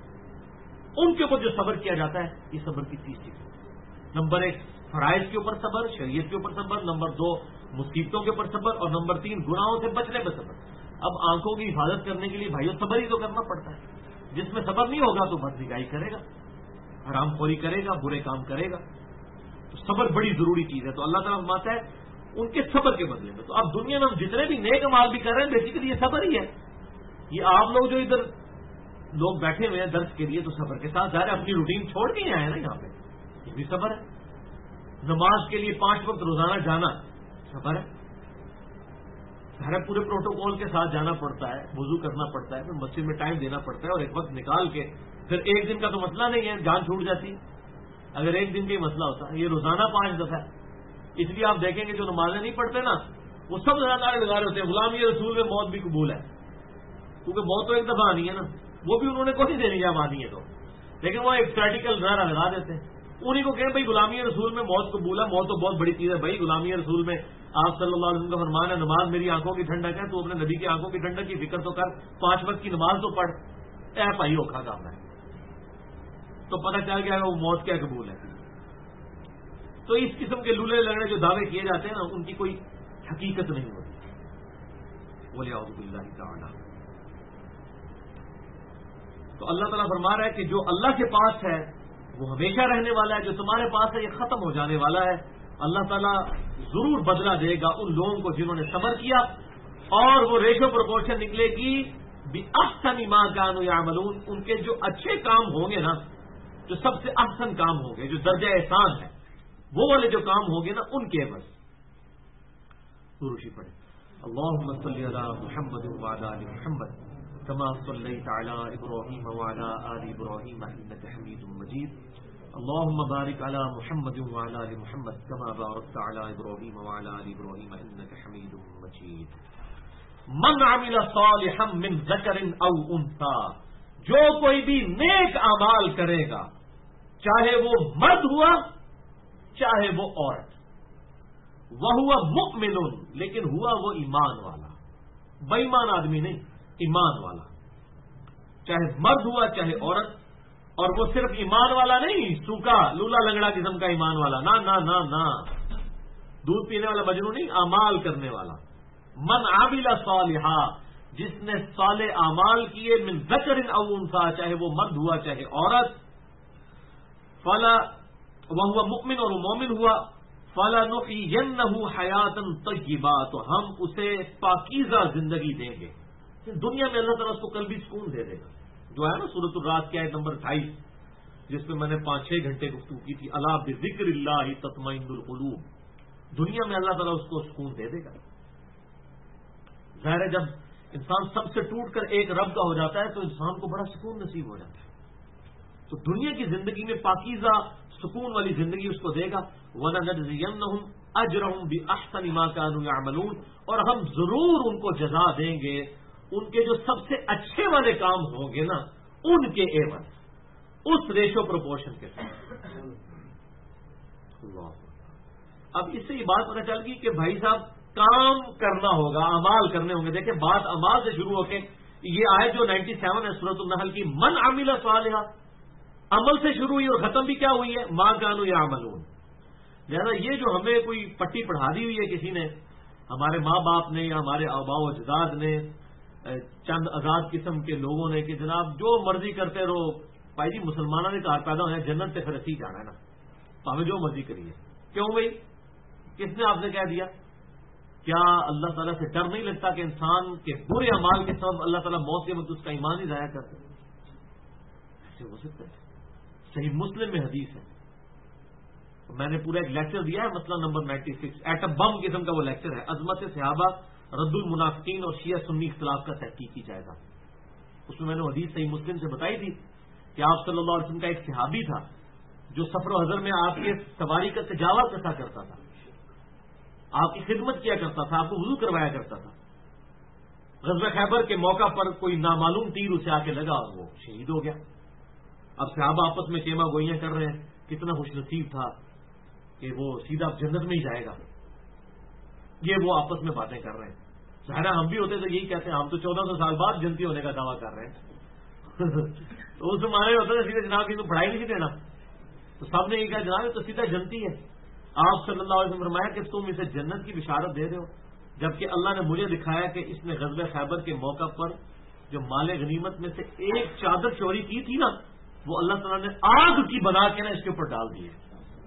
ان کے اوپر جو صبر کیا جاتا ہے یہ صبر کی تیسری. نمبر 1 فرائض کے اوپر صبر، شریعت کے اوپر صبر. نمبر 2 مصیبتوں کے اوپر صبر. اور نمبر 3 گناہوں سے بچنے پہ صبر. اب آنکھوں کی حفاظت کرنے کے لیے بھائیو صبر ہی تو کرنا پڑتا ہے. جس میں صبر نہیں ہوگا تو بدنگاہی کرے گا، حرام خوری کرے گا، برے کام کرے گا. تو صبر بڑی ضروری چیز ہے. تو اللہ تعالیٰ فرماتا ہے ان کے صبر کے بدلے میں. تو اب دنیا میں ہم جتنے بھی نیک اعمال بھی کر رہے ہیں بیسیکلی یہ صبر ہی ہے. یہ آپ لوگ جو ادھر لوگ بیٹھے ہوئے ہیں درس کے لیے تو صبر کے ساتھ ظاہر اپنی روٹین چھوڑ کے ہی آئے ہیں نا یہاں پہ، یہ بھی صبر ہے. نماز کے لیے 5 وقت روزانہ جانا صبر ہے. ظاہر پورے پروٹوکول کے ساتھ جانا پڑتا ہے، وضو کرنا پڑتا ہے، پھر مسجد میں ٹائم دینا پڑتا ہے اور ایک وقت نکال کے پھر ایک دن کا تو مسئلہ نہیں ہے، جان چھوٹ جاتی اگر ایک دن کا ہی مسئلہ ہوتا ہے. یہ روزانہ 5 دفعہ ہے. اس لیے آپ دیکھیں گے جو نمازیں نہیں پڑھتے نا وہ سب زیادہ لگا رہے ہوتے ہیں غلامی رسول میں موت بھی قبول ہے، کیونکہ موت تو ایک دفعہ آنی ہے نا، وہ بھی انہوں نے کوئی دینی جب آنی ہے تو، لیکن وہ ایک پریکٹیکل نعرہ لگا دیتے ہیں. انہیں کو کہیں بھائی غلامی رسول میں موت قبول ہے. موت تو بہت بڑی چیز ہے بھائی. غلامی رسول میں آپ صلی اللہ علیہ وسلم کا فرمان ہے نماز میری آنکھوں کی ٹھنڈک ہے، تو اپنے نبی کی آنکھوں کی ٹھنڈک کی فکر تو کر، 5 وقت کی نماز تو پڑھ. اے بھائی اوکھا کام ہے تو پتہ چل گیا وہ موت کیا قبول ہے. تو اس قسم کے لولے لگڑے جو دعوے کیے جاتے ہیں نا ان کی کوئی حقیقت نہیں ہوتی. بولے اعوذ باللہ تعالی. تو اللہ تعالیٰ فرما رہا ہے کہ جو اللہ کے پاس ہے وہ ہمیشہ رہنے والا ہے، جو تمہارے پاس ہے یہ ختم ہو جانے والا ہے. اللہ تعالیٰ ضرور بدلہ دے گا ان لوگوں کو جنہوں نے صبر کیا، اور وہ ریشو پروپورشن نکلے گی بِأَحْسَنِ مَا كَانُوا يَعْمَلُونَ. ان کے جو اچھے کام ہوں گے نا، جو سب سے احسن کام ہوں گے، جو درجہ احسان ہے وہ والے جو کام ہوں گے نا ان کے بس سروشی پڑے. اللہم صلی علی محمد وعلی آل محمد كما صليت على إبراهيم وعلى آل إبراهيم إنك حميد مجيد. اللهم بارك على محمد وعلى آل محمد كما باركت على إبراهيم وعلى آل إبراهيم إنك حميد مجيد. من عمل صالحا من ذكر أو أنثى، جو کوئی بھی نیک اعمال کرے گا چاہے وہ مرد ہوا چاہے وہ عورت، وَهُوَ مُؤْمِنٌ، لیکن ہوا وہ ایمان والا، بے ایمان آدمی نہیں، ایمان والا. چاہے مرد ہوا چاہے عورت، اور وہ صرف ایمان والا نہیں سوکھا لولا لنگڑا قسم کا ایمان والا، نہ نہ نہ نہ، دودھ پینے والا مجنون نہیں، اعمال کرنے والا. من عمل صالحا، جس نے صالح اعمال کیے، من ذکر او انثی، چاہے وہ مرد ہوا چاہے عورت، فلا وہو مؤمن، اور وہ مومن ہوا، فلنحینہ حیاتا طیبہ، تو ہم اسے پاکیزہ زندگی دیں گے. دنیا میں اللہ تعالیٰ اس کو قلبی سکون دے دے گا، جو ہے نا سورۃ الرعد کی آیت نمبر 28 جس میں نے 5-6 گھنٹے گفتگو کی تھی، الا بذکر اللہ تطمئن القلوب. دنیا میں اللہ تعالیٰ اس کو سکون دے دے گا. ظاہر ہے جب انسان سب سے ٹوٹ کر ایک رب کا ہو جاتا ہے تو انسان کو بڑا سکون نصیب ہو جاتا ہے. تو دنیا کی زندگی میں پاکیزہ سکون والی زندگی اس کو دے گا. وَلَنَجْزِيَنَّهُمْ اجرهم باحسن ما كانوا يعملون، اور ہم ضرور ان کو جزا دیں گے ان کے جو سب سے اچھے والے کام ہوں گے نا ان کے عوض، اس ریشو پروپورشن کے ساتھ۔ اب اس سے یہ بات پتہ چل گئی کہ بھائی صاحب کام کرنا ہوگا، اعمال کرنے ہوں گے۔ دیکھیں بات اعمال سے شروع ہو کے یہ آیت جو 97 ہے سورۃ النحل کی، من عمل صالحا، عمل سے شروع ہوئی اور ختم بھی کیا ہوئی ہے، ما کانوا یعملون۔ لہذا یہ جو ہمیں کوئی پٹی پڑھا دی ہوئی ہے کسی نے، ہمارے ماں باپ نے یا ہمارے آباء و اجداد نے، چند آزاد قسم کے لوگوں نے کہ جناب جو مرضی کرتے رہو، بھائی جی مسلمانوں نے کار پیدا ہونا ہے، جنت سے پھر اسی جانا ہے نا، تو ہمیں جو مرضی کریے۔ کیوں بھائی؟ کس نے آپ سے کہہ دیا؟ کیا اللہ تعالیٰ سے ڈر نہیں لگتا کہ انسان کے برے اعمال کے سبب اللہ تعالیٰ موت کے وقت اس کا ایمان ہی ضائع کرتے؟ ایسے ہو سکتا ہے؟ صحیح مسلم میں حدیث ہے، میں نے پورا ایک لیکچر دیا ہے، مسئلہ نمبر 96، ایٹم بم قسم کا وہ لیکچر ہے، عظمت صحابہ، رد المنافقین اور شیعہ سنی اختلاف کا تحقیق کی جائے گا۔ اس میں نے حدیث صحیح مسلم سے بتائی تھی کہ آپ صلی اللہ علیہ وسلم کا ایک صحابی تھا جو سفر و حضر میں آپ کے سواری کا تجاوز کسا کرتا تھا، آپ کی خدمت کیا کرتا تھا، آپ کو وضو کروایا کرتا تھا۔ غزوہ خیبر کے موقع پر کوئی نامعلوم تیر اسے آ کے لگا اور وہ شہید ہو گیا۔ اب صحابہ آپس میں چیما گوئیاں کر رہے ہیں، کتنا خوش نصیب تھا کہ وہ سیدھا جنت میں ہی جائے گا، یہ وہ آپس میں باتیں کر رہے ہیں۔ ظاہر ہم بھی ہوتے تو یہی کہتے ہیں، ہم تو 1400 سال بعد جنتی ہونے کا دعویٰ کر رہے ہیں تو اس زمانے میں ہوتا ہے سیدھے جناب کی تو پڑھائی نہیں دینا، تو سب نے یہ کہا جناب یہ تو سیدھا جنتی ہے۔ آپ صلی اللہ علیہ وسلم فرمایا کہ تم اسے جنت کی بشارت دے رہے ہو، جبکہ اللہ نے مجھے دکھایا کہ اس نے غزوہ خیبر کے موقع پر جو مال غنیمت میں سے ایک چادر چوری کی تھی نا، وہ اللہ تعالیٰ نے آگ کی بنا کے نا اس کے اوپر ڈال دی ہے۔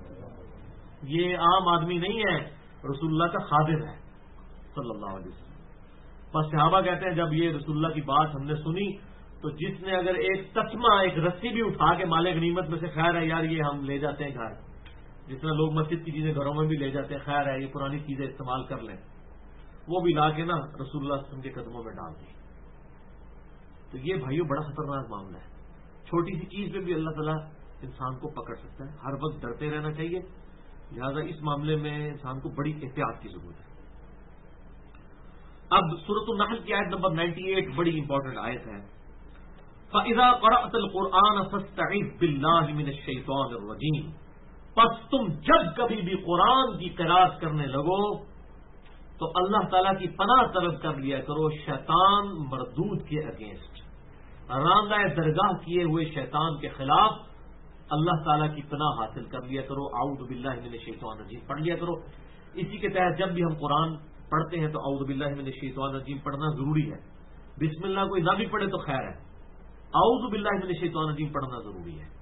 یہ عام آدمی نہیں ہے، رسول اللہ کا خادم ہے صلی اللہ علیہ وسلم۔ بس صحابہ کہتے ہیں جب یہ رسول اللہ کی بات ہم نے سنی تو جس نے اگر ایک تسمہ، ایک رسی بھی اٹھا کے مال غنیمت میں سے، خیر ہے یار یہ ہم لے جاتے ہیں گھر، جس طرح لوگ مسجد کی چیزیں گھروں میں بھی لے جاتے ہیں، خیر ہے یہ پرانی چیزیں استعمال کر لیں، وہ بھی لا کے نا رسول اللہ صلی اللہ علیہ وسلم کے قدموں میں ڈال دی۔ تو یہ بھائیوں بڑا خطرناک معاملہ ہے، چھوٹی سی چیز پہ بھی اللہ تعالیٰ انسان کو پکڑ سکتا ہے، ہر وقت ڈرتے رہنا چاہیے۔ لہذا اس معاملے میں انسان کو بڑی احتیاط کی ضرورت ہے۔ اب سورۃ النحل کی آیت نمبر 98 بڑی امپورٹنٹ آیت ہے، فَإِذَا قَرَأْتَ الْقُرْآنَ فَاسْتَعِذْ بِاللَّهِ مِنَ الشَّيْطَانِ الرَّجِيمِ، پس تم جب کبھی بھی قرآن کی قرأت کرنے لگو تو اللہ تعالیٰ کی پناہ طلب کر لیا کرو شیطان مردود کے اگینسٹ، راندہ درگاہ کیے ہوئے شیطان کے خلاف اللہ تعالیٰ کی پناہ حاصل کر لیا کرو، اعوذ باللہ من الشیطان الرجیم پڑھ لیا کرو۔ اسی کے تحت جب بھی ہم قرآن پڑھتے ہیں تو اعوذ باللہ من الشیطان الرجیم پڑھنا ضروری ہے، بسم اللہ کوئی نہ بھی پڑھے تو خیر ہے، اعوذ باللہ من الشیطان الرجیم پڑھنا ضروری ہے۔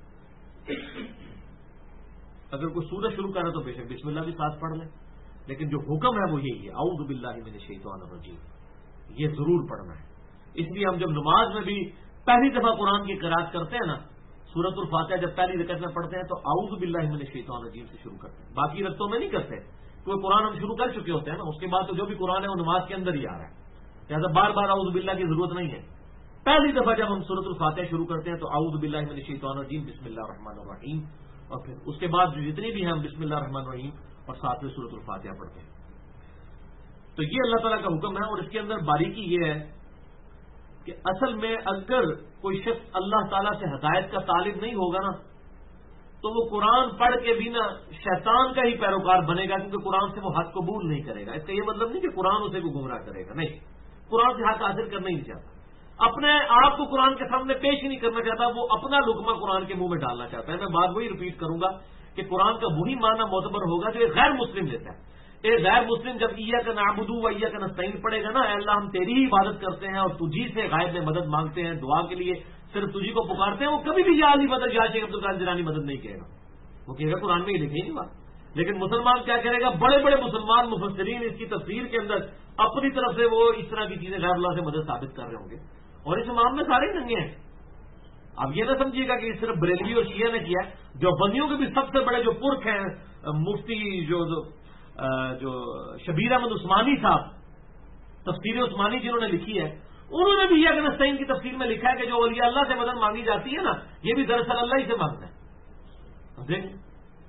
اگر کوئی سورہ شروع کرے تو بے شک بسم اللہ بھی ساتھ پڑھ لیں، لیکن جو حکم ہے وہ یہی ہے، اعوذ باللہ من الشیطان الرجیم، یہ ضرور پڑھنا ہے۔ اس لیے ہم جب نماز میں بھی پہلی دفعہ قرآن کی قرأت کرتے ہیں نا، سورۃ الفاتحہ جب پہلی رکعت میں پڑھتے ہیں تو اعوذ باللہ من الشیطان الرجیم سے شروع کرتے ہیں، باقی رکعتوں میں نہیں کرتے، کوئی قرآن ہم شروع کر چکے ہوتے ہیں نا، اس کے بعد تو جو بھی قرآن ہے وہ نماز کے اندر ہی آ رہا ہے، لہٰذا بار بار اعوذ باللہ کی ضرورت نہیں ہے۔ پہلی دفعہ جب ہم سورۃ الفاتحہ شروع کرتے ہیں تو اعوذ باللہ من الشیطان الرجیم بسم اللہ الرحمن الرحیم، اور پھر اس کے بعد جتنی بھی ہیں ہم بسم اللہ الرحمن الرحیم اور ساتھ میں سورۃ الفاتحہ پڑھتے ہیں۔ تو یہ اللہ تعالیٰ کا حکم ہے، اور اس کے اندر باریکی یہ ہے کہ اصل میں اگر کوئی شخص اللہ تعالیٰ سے ہدایت کا طالب نہیں ہوگا نا تو وہ قرآن پڑھ کے بھی نا شیطان کا ہی پیروکار بنے گا، کیونکہ قرآن سے وہ حق قبول نہیں کرے گا۔ اس کا یہ مطلب نہیں کہ قرآن اسے کو گمراہ کرے گا، نہیں، قرآن سے حق حاصل کرنا ہی نہیں چاہتا، اپنے آپ کو قرآن کے سامنے پیش ہی نہیں کرنا چاہتا، وہ اپنا لقمہ قرآن کے منہ میں ڈالنا چاہتا ہے۔ میں بات وہی ریپیٹ کروں گا کہ قرآن کا وہی معنی معتبر ہوگا جو ایک غیر مسلم لیتا ہے۔ ایک غیر مسلم جب ایاک نعبد و ایاک نستعین پڑھے گا نا، اے اللہ ہم تیری ہی عبادت کرتے ہیں اور تجھی سے غائب میں مدد مانگتے ہیں، دعا کے لیے صرف تجھی کو پکارتے ہیں، وہ کبھی بھی یا علی مدد یا شیخ عبد القادر جیلانی مدد نہیں کہے گا، وہ کہے گا قرآن میں یہ لکھی نہیں بات۔ لیکن مسلمان کیا کرے گا؟ بڑے بڑے مسلمان مفسرین اس کی تفسیر کے اندر اپنی طرف سے وہ اس طرح کی چیزیں غیر اللہ سے مدد ثابت کر رہے ہوں گے، اور اس امام میں سارے ننگے ہیں۔ اب یہ نہ سمجھیے گا کہ صرف بریلوی اور شیعہ نے کیا، جو بندیوں کے بھی سب سے بڑے جو پرکھ ہیں مفتی جو شبیر احمد عثمانی صاحب، تفسیر عثمانی جنہوں نے لکھی ہے، انہوں نے بھی ایاک نستعین کی تفسیر میں لکھا ہے کہ جو اولیاء اللہ سے مدد مانگی جاتی ہے نا، یہ بھی دراصل اللہ ہی سے مانگنا ہے۔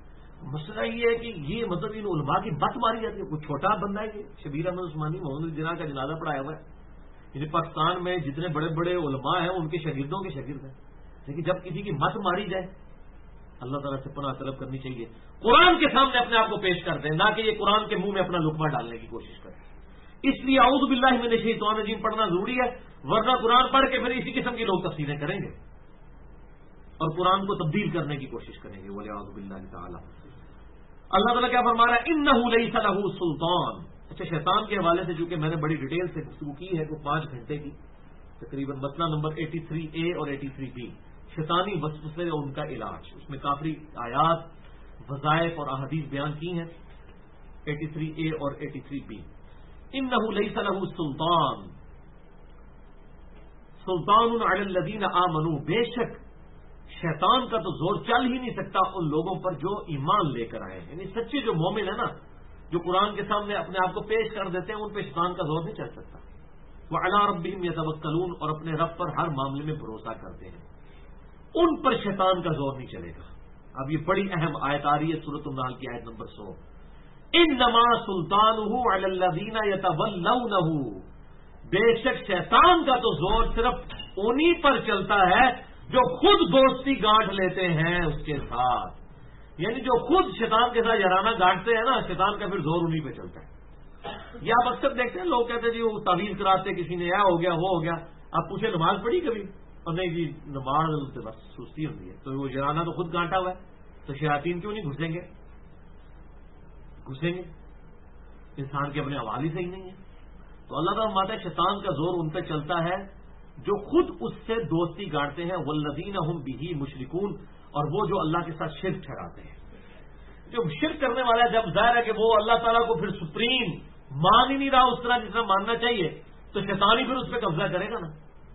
مسئلہ یہ ہے کہ یہ مطلب ان علماء کی بت ماری جاتی ہے. کوئی چھوٹا بندہ ہے یہ شبیر احمد عثمانی محمد جناح کا جنازہ پڑھایا ہوا ہے. یعنی پاکستان میں جتنے بڑے بڑے علماء ہیں ان کے شاگردوں کے شاگرد ہیں. لیکن جب کسی کی مت ماری جائے اللہ تعالیٰ سے پناہ طلب کرنی چاہیے. قرآن کے سامنے اپنے آپ کو پیش کر دیں, نہ کہ یہ قرآن کے منہ میں اپنا لقمہ ڈالنے کی کوشش کریں. اس لیے اعوذ باللہ من الشیطان الرجیم پڑھنا ضروری ہے, ورنہ قرآن پڑھ کے پھر اسی قسم کی لوگ تفسیریں کریں گے اور قرآن کو تبدیل کرنے کی کوشش کریں گے. واعوذ باللہ تعالی. اللہ تعالیٰ کیا فرما رہا ہے, انہ لیس لہ سلطان. اچھا, شیطان کے حوالے سے چونکہ میں نے بڑی ڈیٹیل سے گفتگو کی ہے, کو 5 گھنٹے کی تقریباً, مسئلہ نمبر 83A اور 83B, شیطانی وسوسے اور ان کا علاج. اس میں کافی آیات, وظائف اور احادیث بیان کی ہیں 83A اور 83B. انہ لیس لہ سلطان علی الذین آمنوا. بے شک شیطان کا تو زور چل ہی نہیں سکتا ان لوگوں پر جو ایمان لے کر آئے ہیں. یعنی سچے جو مومن ہے نا, جو قرآن کے سامنے اپنے آپ کو پیش کر دیتے ہیں, ان پہ شیطان کا زور نہیں چل سکتا. وعلی ربہم یتوکلون, اور اپنے رب پر ہر معاملے میں بھروسہ کرتے ہیں, ان پر شیطان کا زور نہیں چلے گا. اب یہ بڑی اہم آیت آ رہی ہے سورۃ النحل کی آیت نمبر 100. انما سلطانہ علی الذین یتولونہ. بے شک شیطان کا تو زور صرف انہی پر چلتا ہے جو خود دوستی گانٹ لیتے ہیں اس کے ساتھ. یعنی جو خود شیطان کے ساتھ یارانہ گانٹتے ہیں نا, شیطان کا پھر زور انہی پہ چلتا ہے. یہ آپ اکثر دیکھتے ہیں, لوگ کہتے ہیں جی وہ تعویذ کراتے, کسی نے ہو گیا وہ ہو گیا. آپ پوچھیں نماز پڑھی کبھی, اور نہیں جی نماز بس سستی ہوتی ہے. تو وہ یارانہ تو خود گانٹا ہوا ہے, تو شیاطین کیوں نہیں گھسیں گے؟ انسان کے اپنے حوالے سے ہی نہیں ہے. تو اللہ تعالیٰ فرماتا ہے شیطان کا زور ان پہ چلتا ہے جو خود اس سے دوستی گاڑتے ہیں. والذین هم بہ مشرکون, اور وہ جو اللہ کے ساتھ شرک ٹھہراتے ہیں. جو شرک کرنے والا ہے, جب ظاہر ہے کہ وہ اللہ تعالیٰ کو پھر سپریم مان ہی نہیں رہا اس طرح جس طرح ماننا چاہیے, تو شیطان ہی پھر اس پہ قبضہ کرے گا نا.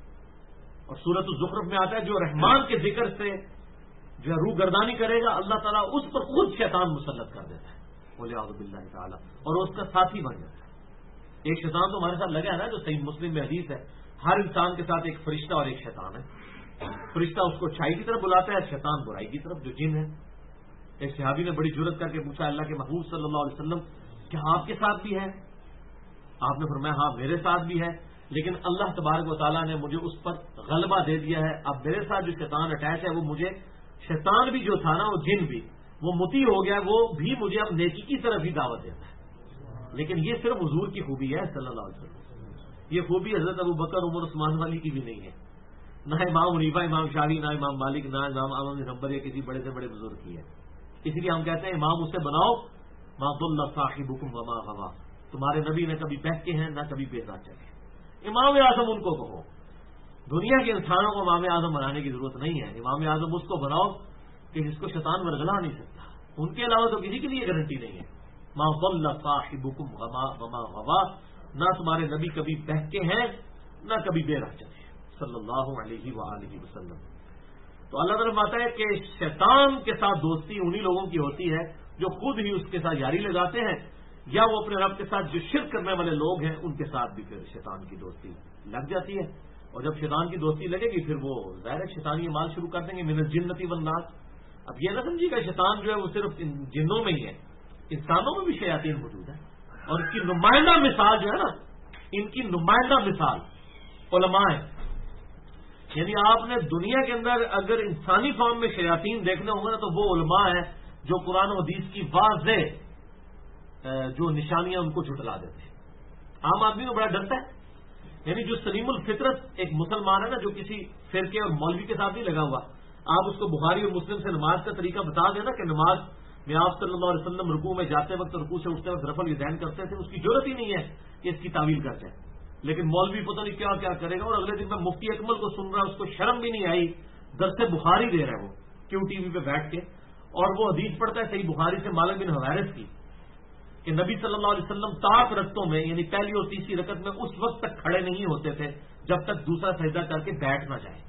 اور سورۃ الزخرف میں آتا ہے جو رحمان کے ذکر سے جو روح گردانی کرے گا, اللہ تعالیٰ اس پر خود شیطان مسلط کر دیتا ہے. واعوذ باللہ تعالی, اور اس کا ساتھی بن جاتا ہے. ایک شیطان تو ہمارے ساتھ لگا ہے نا, جو صحیح مسلم میں حدیث ہے, ہر انسان کے ساتھ ایک فرشتہ اور ایک شیطان ہے. فرشتہ اس کو اچھائی کی طرف بلاتا ہے, شیطان برائی کی طرف, جو جن ہے. ایک صحابی نے بڑی جرت کر کے پوچھا, اللہ کے محبوب صلی اللہ علیہ وسلم کیا آپ کے ساتھ بھی ہے؟ آپ نے فرمایا ہاں میرے ساتھ بھی ہے, لیکن اللہ تبارک و تعالیٰ نے مجھے اس پر غلبہ دے دیا ہے. اب میرے ساتھ جو شیطان اٹیچ ہے وہ مجھے, شیطان بھی جو تھا نا وہ جن بھی, وہ متی ہو گیا, وہ بھی مجھے اب نیکی کی طرف ہی دعوت دیتا ہے. لیکن یہ صرف حضور کی خوبی ہے صلی اللہ علیہ وسلم. یہ خوبی حضرت ابو بکر عمر عثمان والی کی بھی نہیں ہے, نہ امام حنیفہ, امام شافعی, نہ امام مالک, نہ امام احمد بن حنبل یا کسی بڑے سے بڑے بزرگ کی ہے. اس لیے ہم کہتے ہیں امام اسے بناؤ, ما ضل صاحبکم وما غوی. تمہارے نبی نہ کبھی بہکے ہیں نہ کبھی بے ذات چلے. امام اعظم ان کو کہو. دنیا کے انسانوں کو امام اعظم بنانے کی ضرورت نہیں ہے. امام اعظم اس کو بناؤ کہ جس کو شیطان ورگلا نہیں سکتا. ان کے علاوہ تو کسی کے لیے گارنٹی نہیں ہے. ما ضل صاحبکم وما غوی, نہ تمہارے نبی کبھی بہکے ہیں نہ کبھی بے راہ چلے صلی اللہ علیہ وآلہ وسلم. تو اللہ تعالیٰ فرماتا ہے کہ شیطان کے ساتھ دوستی انہی لوگوں کی ہوتی ہے جو خود ہی اس کے ساتھ یاری لگاتے ہیں, یا وہ اپنے رب کے ساتھ جو شرک کرنے والے لوگ ہیں ان کے ساتھ بھی پھر شیطان کی دوستی لگ جاتی ہے. اور جب شیطان کی دوستی لگے گی پھر وہ ظاہر شیطانی اعمال شروع کر دیں گے. من الجنۃ والناس. اب یہ نہ سمجھیے گا شیطان جو ہے وہ صرف جنوں میں ہی ہے, انسانوں میں بھی شیاطین موجود ہے. اور ان کی نمائندہ مثال جو ہے نا, ان کی نمائندہ مثال علماء ہے. یعنی آپ نے دنیا کے اندر اگر انسانی فارم میں شیاطین دیکھنے ہوں گے نا, تو وہ علماء ہیں جو قرآن و حدیث کی واضح جو نشانیاں ان کو جھٹلا دیتے ہیں. عام آدمی کو بڑا ڈرتا ہے. یعنی جو سلیم الفطرت ایک مسلمان ہے نا, جو کسی فرقے اور مولوی کے ساتھ نہیں لگا ہوا, آپ اس کو بخاری اور مسلم سے نماز کا طریقہ بتا دیں نا کہ نماز میں آپ صلی اللہ علیہ وسلم رکوع میں جاتے وقت, رکوع سے اٹھتے وقت رفع الیدین کرتے تھے, اس کی ضرورت ہی نہیں ہے کہ اس کی تعویل کر جائے. لیکن مولوی پتہ نہیں کیا کیا کرے گا, اور اگلے دن میں مفتی اکمل کو سن رہا, اس کو شرم بھی نہیں آئی, درس بخاری دے رہا ہے وہ کیوں ٹی وی پہ بیٹھ کے, اور وہ حدیث پڑھتا ہے صحیح بخاری سے مالک بن حویرث کی کہ نبی صلی اللہ علیہ وسلم طاق رکعتوں میں, یعنی پہلی اور تیسری رکعت میں اس وقت تک کھڑے نہیں ہوتے تھے جب تک دوسرا سجدہ کر کے بیٹھ نہ جائے.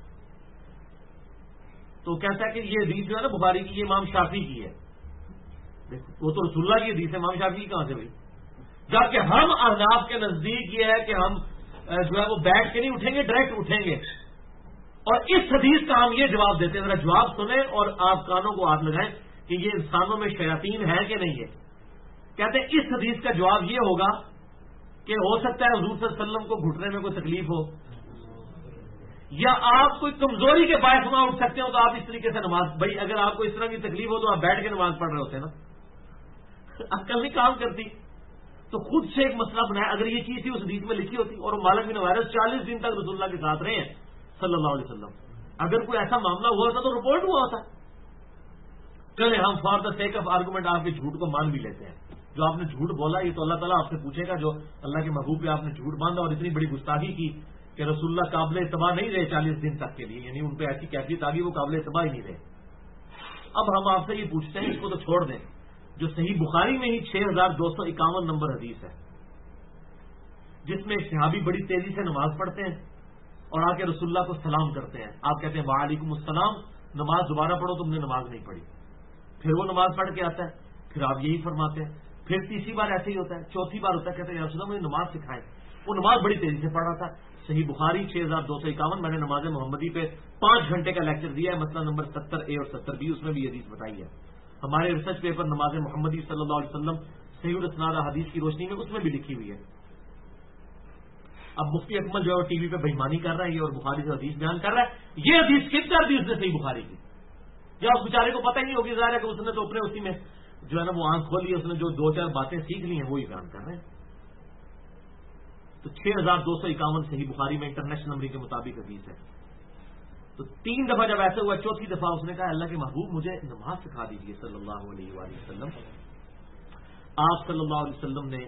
تو کہتا ہے کہ یہ حدیث جو ہے نا بخاری کی, یہ امام شافعی کی ہے. وہ تو رسول اللہ کی حدیث ہے, امام شافعی کہاں سے ہوئی؟ جبکہ ہم احناف کے نزدیک یہ ہے کہ ہم جو ہے وہ بیٹھ کے نہیں اٹھیں گے, ڈائریکٹ اٹھیں گے. اور اس حدیث کا ہم یہ جواب دیتے ہیں, ذرا جواب سنیں اور آپ کانوں کو ہاتھ لگائیں کہ یہ انسانوں میں شیاطین ہے کہ نہیں ہے؟ کہتے ہیں اس حدیث کا جواب یہ ہوگا کہ ہو سکتا ہے حضور صلی اللہ علیہ وسلم کو گھٹنے میں کوئی تکلیف ہو، یا آپ کوئی کمزوری کے باعث وہاں اٹھ سکتے ہو تو آپ اس طریقے سے نماز، بھائی اگر آپ کو اس طرح کی تکلیف ہو تو آپ بیٹھ کے نماز پڑھ رہے ہوتے نا، عقل نہیں کام کرتی، تو خود سے ایک مسئلہ بنایا. اگر یہ چیز تھی اس حدیث میں لکھی ہوتی، اور مالک بن وائرس 40 دن تک رسول اللہ کے ساتھ رہے ہیں صلی اللہ علیہ وسلم، اگر کوئی ایسا معاملہ ہوا ہوتا تو رپورٹ ہوا ہوتا. چلے ہم for the sake of argument آپ کے جھوٹ کو مان بھی لیتے ہیں، جو آپ نے جھوٹ بولا یہ تو اللہ تعالیٰ آپ سے پوچھے گا، جو اللہ کے محبوب پہ آپ نے جھوٹ باندھا اور اتنی بڑی گستاخی کی کہ رسول اللہ قابل اتباع نہیں رہے 40 دن تک کے لیے، یعنی ان پہ ایسی کیفیت آ گئی وہ قابل اتباع ہی نہیں رہے. اب ہم آپ سے یہ پوچھتے ہیں، اس کو تو چھوڑ دیں، جو صحیح بخاری میں ہی 6251 نمبر حدیث ہے جس میں ایک صحابی بڑی تیزی سے نماز پڑھتے ہیں اور آ کے رسول اللہ کو سلام کرتے ہیں، آپ کہتے ہیں وعلیکم السلام، نماز دوبارہ پڑھو، تم نے نماز نہیں پڑھی. پھر وہ نماز پڑھ کے آتا ہے، پھر آپ یہی فرماتے ہیں، پھر تیسری بار ایسے ہی ہوتا ہے، چوتھی بار ہوتا ہے، کہتے ہیں یا رسول اللہ مجھے نماز سکھائیں. وہ نماز بڑی تیزی سے پڑھ رہا تھا. صحیح بخاری 6251، میں نے نماز محمدی پہ 5 گھنٹے کا لیکچر دیا ہے، مسئلہ نمبر 70A اور 70B، اس میں بھی یہ حدیث بتائی ہے. ہمارے ریسرچ پیپر نماز محمدی صلی اللہ علیہ وسلم صحیح الاسناد حدیث کی روشنی میں اس میں بھی لکھی ہوئی ہے. اب مفتی اکمل جو ہے ٹی وی پہ بےایمانی کر رہا ہے یہ، اور بخاری سے حدیث بیان کر رہا ہے، یہ حدیث کس کر دی اس نے صحیح بخاری کی، یا اس بیچارے کو پتہ ہی نہیں ہوگی، ظاہر ہے کہ اس نے تو اپنے اسی میں جو ہے نا وہ آنکھ کھولی، اس نے جو 2-4 باتیں سیکھ لی ہیں وہی بیان کر رہے ہیں. تو 6251 صحیح بخاری میں انٹرنیشنل نمبر کے مطابق حدیث ہے. تو 3 دفعہ جب ایسے ہوا، چوتھی دفعہ اس نے کہا اللہ کے محبوب مجھے نماز سکھا دیجیے صلی اللہ علیہ وآلہ وسلم. آپ صلی اللہ علیہ وسلم نے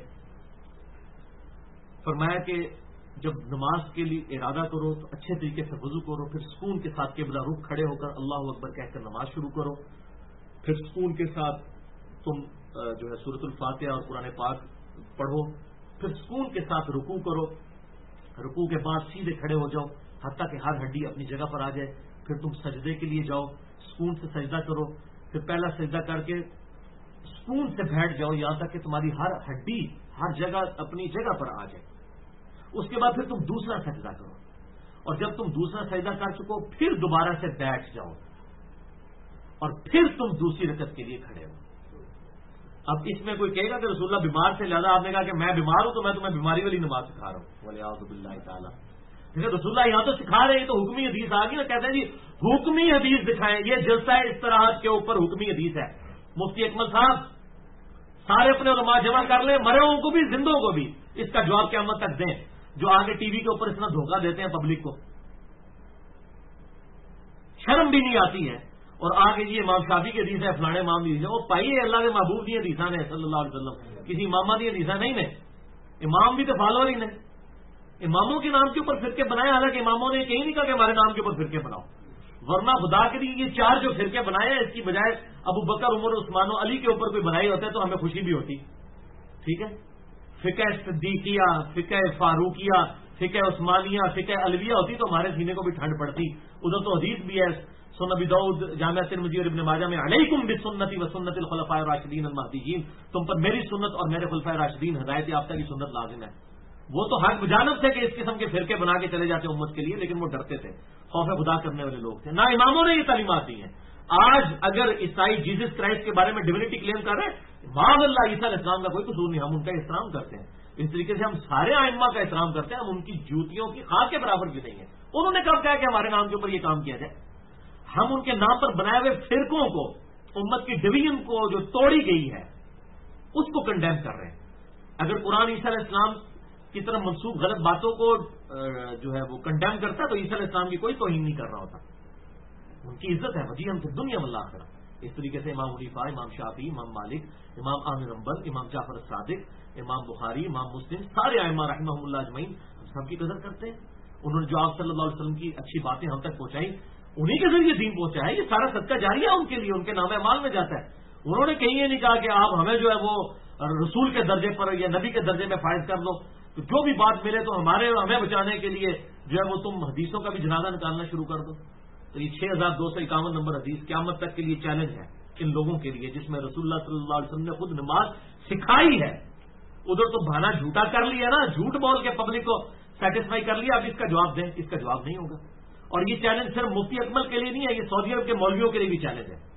فرمایا کہ جب نماز کے لیے ارادہ کرو تو اچھے طریقے سے وضو کرو، پھر سکون کے ساتھ قبلہ رخ کھڑے ہو کر اللہ اکبر کہہ کر نماز شروع کرو، پھر سکون کے ساتھ تم جو ہے سورۃ الفاتحہ اور قرآن پاک پڑھو، پھر سکون کے ساتھ رکوع کرو، رکوع کے بعد سیدھے کھڑے ہو جاؤ حتیٰ کہ ہر ہڈی اپنی جگہ پر آ جائے، پھر تم سجدے کے لیے جاؤ، سکون سے سجدہ کرو، پھر پہلا سجدہ کر کے سکون سے بیٹھ جاؤ یہاں تک کہ تمہاری ہر ہڈی ہر جگہ اپنی جگہ پر آ جائے. اس کے بعد پھر تم دوسرا سجدہ کرو، اور جب تم دوسرا سجدہ کر چکو پھر دوبارہ سے بیٹھ جاؤ، اور پھر تم دوسری رکعت کے لیے کھڑے ہو. اب اس میں کوئی کہے گا کہ رسول اللہ بیمار سے لہذا آپ نے کہا کہ میں بیمار ہوں تو میں تمہیں بیماری والی نماز سکھا رہا ہوں، ولیاعوذ باللہ تعالیٰ. دیکھیں رسول اللہ یہاں تو سکھا رہے ہیں تو حکمی حدیث آ گئی نا، کہتے ہیں جی حکمی حدیث دکھائیں، یہ جلسہ استراحت کے اوپر حکمی حدیث ہے. مفتی اکمل صاحب سارے اپنے علماء جمع کر لیں، مرے کو بھی زندوں کو بھی، اس کا جواب قیامت تک دیں جو آگے ٹی وی کے اوپر اتنا دھوکہ دیتے ہیں پبلک کو، شرم بھی نہیں آتی ہے. اور آگے یہ امام شافعی کی حدیث ہے، فلانے امام کی حدیث ہے، وہ پائیے اللہ کے محبوب دی حدیثاں نے صلی اللہ علیہ وسلم، کسی امامہ دی حدیثاں نہیں نے. امام بھی تو فالوور ہی نے، اماموں کے نام کے اوپر فرقے بنائے، حالانکہ اماموں نے کہیں نہیں کہا کہ ہمارے نام کے اوپر فرقے بناؤ، ورنہ خدا کے لیے یہ 4 جو فرقے بنائے ہیں اس کی بجائے ابو بکر عمر عثمان و علی کے اوپر کوئی بنائی ہوتا ہے تو ہمیں خوشی بھی ہوتی. ٹھیک ہے، فقہ صدیقیہ، فقہ فاروقیہ، فقہ عثمانیہ، فقہ علویہ ہوتی تو ہمارے سینے کو بھی ٹھنڈ پڑتی. ادھر تو حدیث بھی ہے سنن ابی داؤد جامع ترمذی اور ابن ماجہ میں، علیکم بسنتی و سنت الخلفاء الراشدین المہدیین، تم پر میری سنت اور میرے خلفاء راشدین ہدایت یافتہ کی سنت لازم ہے. وہ تو حق بجانب تھے کہ اس قسم کے فرقے بنا کے چلے جاتے امت کے لیے، لیکن وہ ڈرتے تھے، خوف خدا کرنے والے لوگ تھے. نہ اماموں نے یہ تعلیمات دی ہیں. آج اگر عیسائی جیزس کرائسٹ کے بارے میں ڈیونٹی کلیم کر رہے ہیں، معاذ اللہ عیسیٰ علیہ السلام کا کوئی قصور نہیں، ہم ان کا احترام کرتے ہیں. اس طریقے سے ہم سارے ائمہ کا احترام کرتے ہیں، ہم ان کی جوتیوں کی خاک کے برابر بھی نہیں ہیں. انہوں نے کب کہا کہ ہمارے نام کے اوپر یہ کام کیا جائے؟ ہم ان کے نام پر بنائے ہوئے فرقوں کو، امت کی ڈویژن کو جو توڑی گئی ہے اس کو کنڈیم کر رہے ہیں. اگر قرآن عیسیٰ علیہ السلام کی طرف منسوخ غلط باتوں کو جو ہے وہ کنڈیم کرتا ہے تو عیسیٰ علیہ السلام کی کوئی توہین نہیں کر رہا ہوتا. ان کی عزت ہے وجیہم فی الدنیا والآخرہ. اس طریقے سے امام حنیفہ، امام شافعی، امام مالک، امام احمد بن حنبل، امام جعفر الصادق، امام بخاری، امام مسلم، سارے ائمہ رحمہم اللہ اجمعین ہم سب کی قدر کرتے ہیں. انہوں نے جو آپ صلی اللہ علیہ وسلم کی اچھی باتیں ہم تک پہنچائی، انہی کے ذریعے دین پہنچا ہے. یہ سارا صدقہ جاریہ ان کے لیے، ان کے نام اعمال میں جاتا ہے. انہوں نے کہیں یہ نہیں کہا کہ آپ ہمیں جو ہے وہ رسول کے درجے پر یا نبی کے درجے میں فائز کر لو، تو جو بھی بات ملے تو ہمیں بچانے کے لیے جو ہے وہ تم حدیثوں کا بھی جنازہ نکالنا شروع کر دو. تو یہ 6251 نمبر حدیث قیامت تک کے لیے چیلنج ہے ان لوگوں کے لیے جس میں رسول اللہ صلی اللہ علیہ وسلم نے خود نماز سکھائی ہے. ادھر تو بہانا جھوٹا کر لیا نا، جھوٹ بول کے پبلک کو سیٹسفائی کر لیا. اب اس کا جواب دیں، اس کا جواب نہیں ہوگا. اور یہ چیلنج صرف مفتی اکمل کے لیے نہیں ہے، یہ سعودی عرب کے مولویوں کے لیے بھی چیلنج ہے.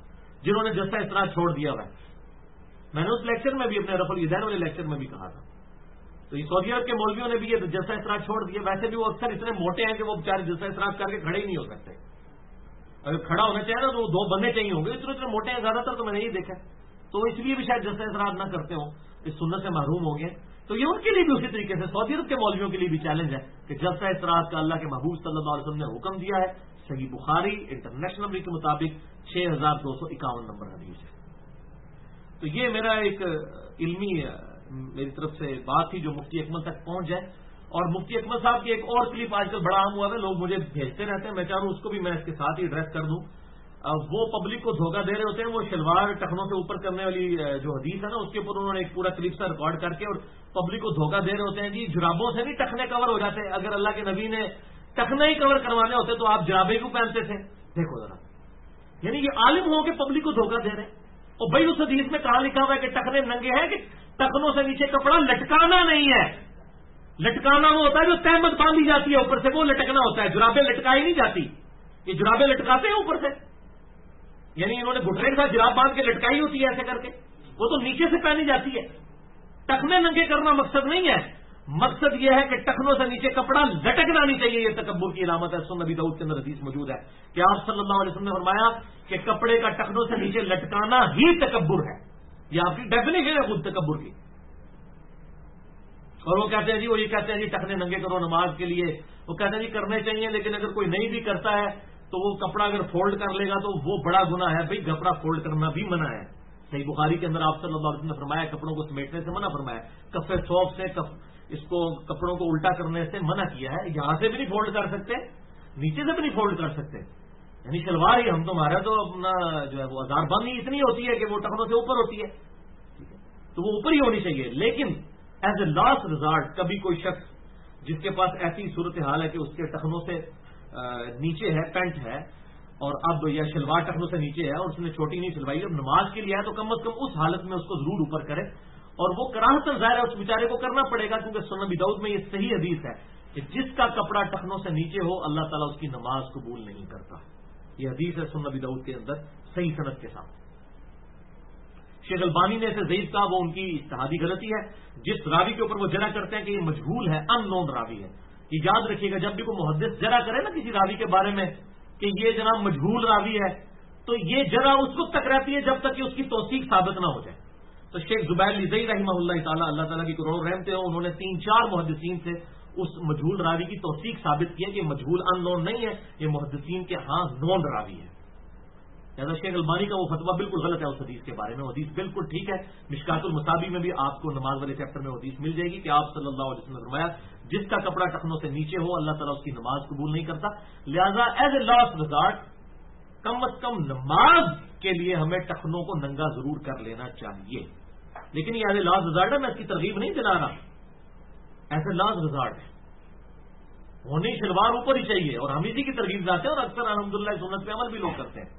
جنہوں نے جسا اسراج چھوڑ دیا ہوا ہے. میں نے اس لیکچر میں بھی اپنے رفع الیدین والے لیکچر میں بھی کہا تھا. تو یہ سعودی عرب کے مولویوں نے بھی یہ جسا اسراج چھوڑ دیا. ویسے بھی وہ اکثر اتنے موٹے ہیں کہ وہ بیچارے جسا اسراج کر کے کھڑے ہی نہیں ہو سکتے. اگر کھڑا ہونا چاہے نا تو دو بندے چاہیے ہوں گے. اتنے موٹے ہیں زیادہ تر, تو میں نے یہی دیکھا. تو اس لیے بھی شاید جسا اسراج نہ کرتے ہوں, اس سنت سے محروم ہو گئے. تو یہ ان کے لیے بھی اسی طریقے سے سعودی عرب کے مولویوں کے لیے بھی چیلنج ہے کہ جلسہ اسراج کا اللہ کے محبوب صلی اللہ علیہ وسلم نے حکم دیا ہے. صحیح بخاری انٹرنیشنل نمبر کے مطابق 6251 نمبر حدیث ہے. تو یہ میرا ایک علمی میری طرف سے بات تھی جو مفتی اکمل تک پہنچ جائے. اور مفتی اکمل صاحب کی ایک اور کلپ آج کل بڑا عام ہوا ہے, لوگ مجھے بھیجتے رہتے ہیں, میں چاہ رہا ہوں اس کو بھی میں اس کے ساتھ ہی ایڈریس کر دوں. وہ پبلک کو دھوکہ دے رہے ہوتے ہیں. وہ شلوار ٹخنوں سے اوپر کرنے والی جو حدیث ہے نا, اس کے اوپر انہوں نے ایک پورا کلپ سا ریکارڈ کر کے اور پبلک کو دھوکہ دے رہے ہوتے ہیں. جی جرابوں سے نہیں ٹخنے کور ہو جاتے, اگر اللہ کے نبی نے ٹخنے ہی کور کروانے ہوتے تو آپ جرابے کیوں پہنتے تھے؟ دیکھو ذرا, یعنی یہ عالم ہو کے پبلک کو دھوکہ دے رہے ہیں. اور بھائی اس حدیث میں کہاں لکھا ہوا ہے کہ ٹخنے ننگے ہیں, کہ ٹخنوں سے نیچے کپڑا لٹکانا نہیں ہے. لٹکانا وہ ہوتا ہے جو تہمت باندھی جاتی ہے اوپر سے, وہ لٹکنا ہوتا ہے. جرابیں لٹکائی نہیں جاتی. یہ جرابیں لٹکاتے ہیں اوپر سے, یعنی انہوں نے گھٹنے کے ساتھ جراب باندھ کے لٹکائی ہوتی ہے ایسے کر کے, وہ تو نیچے سے پہنی جاتی ہے. ٹخنے ننگے کرنا مقصد نہیں ہے. مقصد یہ ہے کہ ٹخنوں سے نیچے کپڑا لٹکنا نہیں چاہیے. یہ تکبر کی علامت ہے. سنن نبی داؤد کے اندر حدیث موجود ہے کہ آپ صلی اللہ علیہ وسلم نے فرمایا کہ کپڑے کا ٹخنوں سے نیچے لٹکانا ہی تکبر ہے. یہ آپ کی ڈیفینیشن ہے خود تکبر کی. اور وہ کہتے ہیں جی, وہ یہ کہتے ہیں جی ٹخنے ننگے کرو نماز کے لیے. وہ کہتے ہیں جی کرنے چاہیے, لیکن اگر کوئی نہیں بھی کرتا ہے تو وہ کپڑا اگر فولڈ کر لے گا تو وہ بڑا گناہ ہے. بھائی کپڑا فولڈ کرنا بھی منع ہے. صحیح بخاری کے اندر آپ صلی اللہ علیہ وسلم نے فرمایا کپڑوں کو سمیٹنے سے منع فرمایا. کفے ثوب سے اس کو کپڑوں کو الٹا کرنے سے منع کیا ہے. یہاں سے بھی نہیں فولڈ کر سکتے, نیچے سے بھی نہیں فولڈ کر سکتے. یعنی شلوار ہی, ہم تو ہمارا تو اپنا جو ہے وہ ہزار بند ہی اتنی ہوتی ہے کہ وہ ٹخنوں سے اوپر ہوتی ہے. تو وہ اوپر ہی ہونی چاہیے. لیکن ایز اے لاسٹ ریزارٹ کبھی کوئی شخص جس کے پاس ایسی صورتحال ہے کہ اس کے ٹخنوں سے نیچے ہے, پینٹ ہے, اور اب یا شلوار ٹخنوں سے نیچے ہے اور اس نے چھوٹی نہیں سلوائی, اب نماز کے لیے ہے تو کم از کم اس حالت میں اس کو ضرور اوپر کرے. اور وہ کراہتن ظاہر ہے اس بیچارے کو کرنا پڑے گا, کیونکہ سنن نبی داؤد میں یہ صحیح حدیث ہے کہ جس کا کپڑا ٹخنوں سے نیچے ہو اللہ تعالیٰ اس کی نماز قبول نہیں کرتا. یہ حدیث ہے سنن نبی داؤد کے اندر صحیح سند کے ساتھ. شیخ البانی نے اسے ضعیف کہا, وہ ان کی اجتہادی غلطی ہے. جس راوی کے اوپر وہ جرح کرتے ہیں کہ یہ مجہول ہے, ان نون راوی ہے. یہ یاد رکھیے گا, جب بھی کوئی محدث جرح کرے نا کسی راوی کے بارے میں کہ یہ جناب مجہول راوی ہے, تو یہ جرح اس وقت تک رہتی ہے جب تک کہ اس کی توثیق ثابت نہ ہو جائے. تو شیخ زبیر لذی رحمہ اللہ تعالیٰ, اللہ تعالیٰ کی کروڑوں رحمتیں ہوں, انہوں نے 3-4 محدثین سے اس مجہول راوی کی توثیق ثابت کی ہے کہ مجہول ان نون نہیں ہے, یہ محدثین کے ہاں نون راوی ہے. لہٰذا شیخ البانی کا وہ فتویٰ بالکل غلط ہے اس حدیث کے بارے میں. حدیث بالکل ٹھیک ہے. مشکات المصابیح میں بھی آپ کو نماز والے چیپٹر میں حدیث مل جائے گی کہ آپ صلی اللہ علیہ وسلم نے فرمایا جس کا کپڑا ٹخنوں سے نیچے ہو اللہ تعالیٰ اس کی نماز قبول نہیں کرتا. لہذا ایز اے لاسٹ ریزارٹ کم از کم نماز کے لیے ہمیں ٹخنوں کو ننگا ضرور کر لینا چاہیے. لیکن یہ ایز اے لاسٹ ریزارٹ ہے, میں اس کی ترغیب نہیں دلا رہا. ایز اے لاسٹ ریزارٹ ہے, ہونی شلوار اوپر ہی چاہیے, اور ہم اسی کی ترغیب دیتے ہیں اور اکثر الحمدللہ سنت پہ عمل بھی لوگ کرتے ہیں.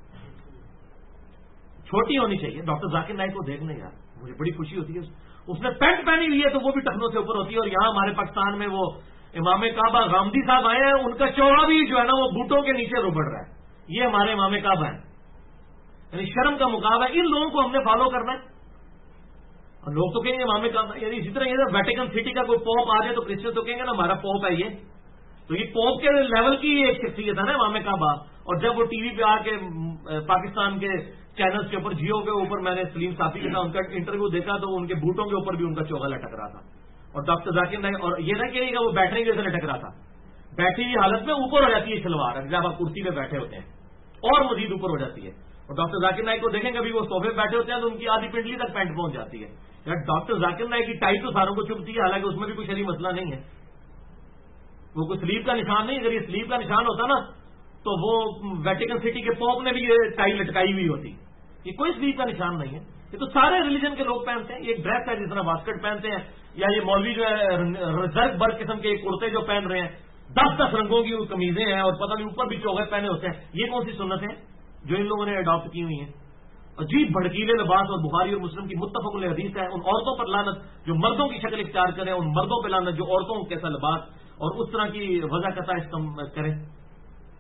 چھوٹی ہونی چاہیے. ڈاکٹر ذاکر نائک کو دیکھنے یار مجھے بڑی خوشی ہوتی ہے, اس نے پینٹ پہنی ہوئی ہے تو وہ بھی ٹخنوں سے اوپر ہوتی ہے. اور یہاں ہمارے پاکستان میں وہ امام کعبہ غامدی صاحب آئے ہیں, ان کا چوڑا بھی جو ہے نا وہ بوٹوں کے نیچے ربڑ رہا ہے. یہ ہمارے امام کعبہ ہیں, یعنی شرم کا مقام ہے. ان لوگوں کو ہم نے فالو کرنا ہے. اور لوگ تو کہیں گے امام کعبہ, یعنی اسی طرح یہ ویٹیکن سٹی کا کوئی پوپ آ جائے تو کرسچن تو کہیں گے نا ہمارا پوپ ہے یہ. تو یہ پوپ کے لیول کی ایک شخصیت ہے نا امام کعبہ. اور جب وہ ٹی وی پہ آ کے پاکستان کے چینلز کے اوپر, جیو کے اوپر میں نے سلیم صافی کے ساتھ ان کا انٹرویو دیکھا تو ان کے بوٹوں کے اوپر بھی ان کا چوغا لٹک رہا تھا. اور ڈاکٹر ذاکر نائک, اور یہ نہ کہیے گا وہ بیٹھنے کی وجہ سے لٹک رہا تھا, بیٹھی ہوئی حالت میں اوپر ہو جاتی ہے شلوار جب آپ کرسی پہ بیٹھے ہوتے ہیں, اور مزید اوپر ہو جاتی ہے. اور ڈاکٹر ذاکر نائک کو دیکھیں کبھی وہ صوفے پہ بیٹھے ہوتے ہیں تو ان کی آدھی پنڈلی تک پینٹ پہنچ جاتی ہے. یار ڈاکٹر ذاکر نائک کی ٹائی تو ساروں کو چبھتی ہے, حالانکہ اس میں بھی کوئی شرعی مسئلہ نہیں ہے. وہ کوئی سلیب کا نشان نہیں, اگر یہ سلیب کا نشان ہوتا نا تو وہ ویٹیکن سٹی کے پوپ نے بھی یہ ٹائی لٹکائی ہوئی ہوتی. یہ کوئی سلیب کا نشان نہیں ہے. یہ تو سارے ریلیجن کے لوگ پہنتے ہیں. یہ ایک ڈریس ہے جس طرح واسکٹ پہنتے ہیں, یا یہ مولوی جو ہے ریزرو برگ قسم کے کرتے جو پہن رہے ہیں, 10 رنگوں کی قمیضیں ہیں اور پتہ نہیں اوپر بھی چوغے پہنے ہوتے ہیں. یہ کون سی سنت ہے جو ان لوگوں نے اڈاپٹ کی ہوئی ہیں؟ عجیب بھڑکیلے لباس, اور بخاری اور مسلم کی متفق علیہ حدیث ہے. ان عورتوں پر لعنت جو مردوں کی شکل اختیار کریں, ان مردوں پہ لعنت جو عورتوں کیسا لباس اور اس طرح کی وضع کریں.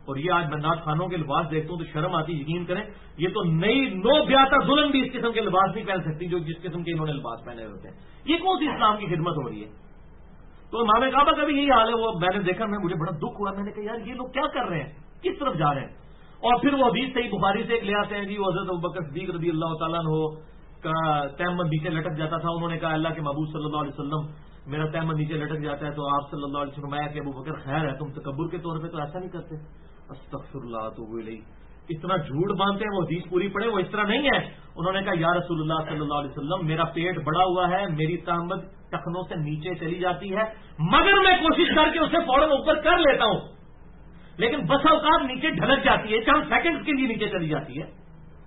اور یہ آج میں نعت خانوں کے لباس دیکھتا ہوں تو شرم آتی، یقین کریں یہ تو نئی نو بیاتا دلہن بھی اس قسم کے لباس نہیں پہن سکتی جو جس قسم کے انہوں نے لباس پہنے ہوتے ہیں. یہ کون سی اسلام کی خدمت ہو رہی ہے؟ تو امام کعبہ کا بھی یہی حال ہے. وہ میں نے دیکھا، مجھے بڑا دکھ ہوا، میں نے کہا یار یہ لوگ کیا کر رہے ہیں، کس طرف جا رہے ہیں. اور پھر وہ حدیث صحیح بخاری سے ایک لے آتے ہیں جی وہ حضرت ابوبکر صدیق رضی اللہ تعالیٰ عنہ کا تیمم نیچے لٹک جاتا تھا. انہوں نے کہا اللہ کے محبوب صلی اللہ علیہ وسلم میرا تیمم نیچے لٹک جاتا ہے، تو آپ صلی اللہ علیہ وسلم کہ ابوبکر خیر ہے تم تکبر کے طور پہ تو ایسا نہیں کرتے. استغفر اللہ اتوب الیہ. اتنا جھوٹ باندھتے ہیں. وہ حدیث پوری پڑھے، وہ اس طرح نہیں ہے. انہوں نے کہا یا رسول اللہ صلی اللہ علیہ وسلم میرا پیٹ بڑا ہوا ہے، میری تہمت ٹخنوں سے نیچے چلی جاتی ہے، مگر میں کوشش کر کے اسے فوراً اوپر کر لیتا ہوں، لیکن بسا اوقات نیچے ڈھلک جاتی ہے، چند سیکنڈ کے لیے نیچے چلی جاتی ہے.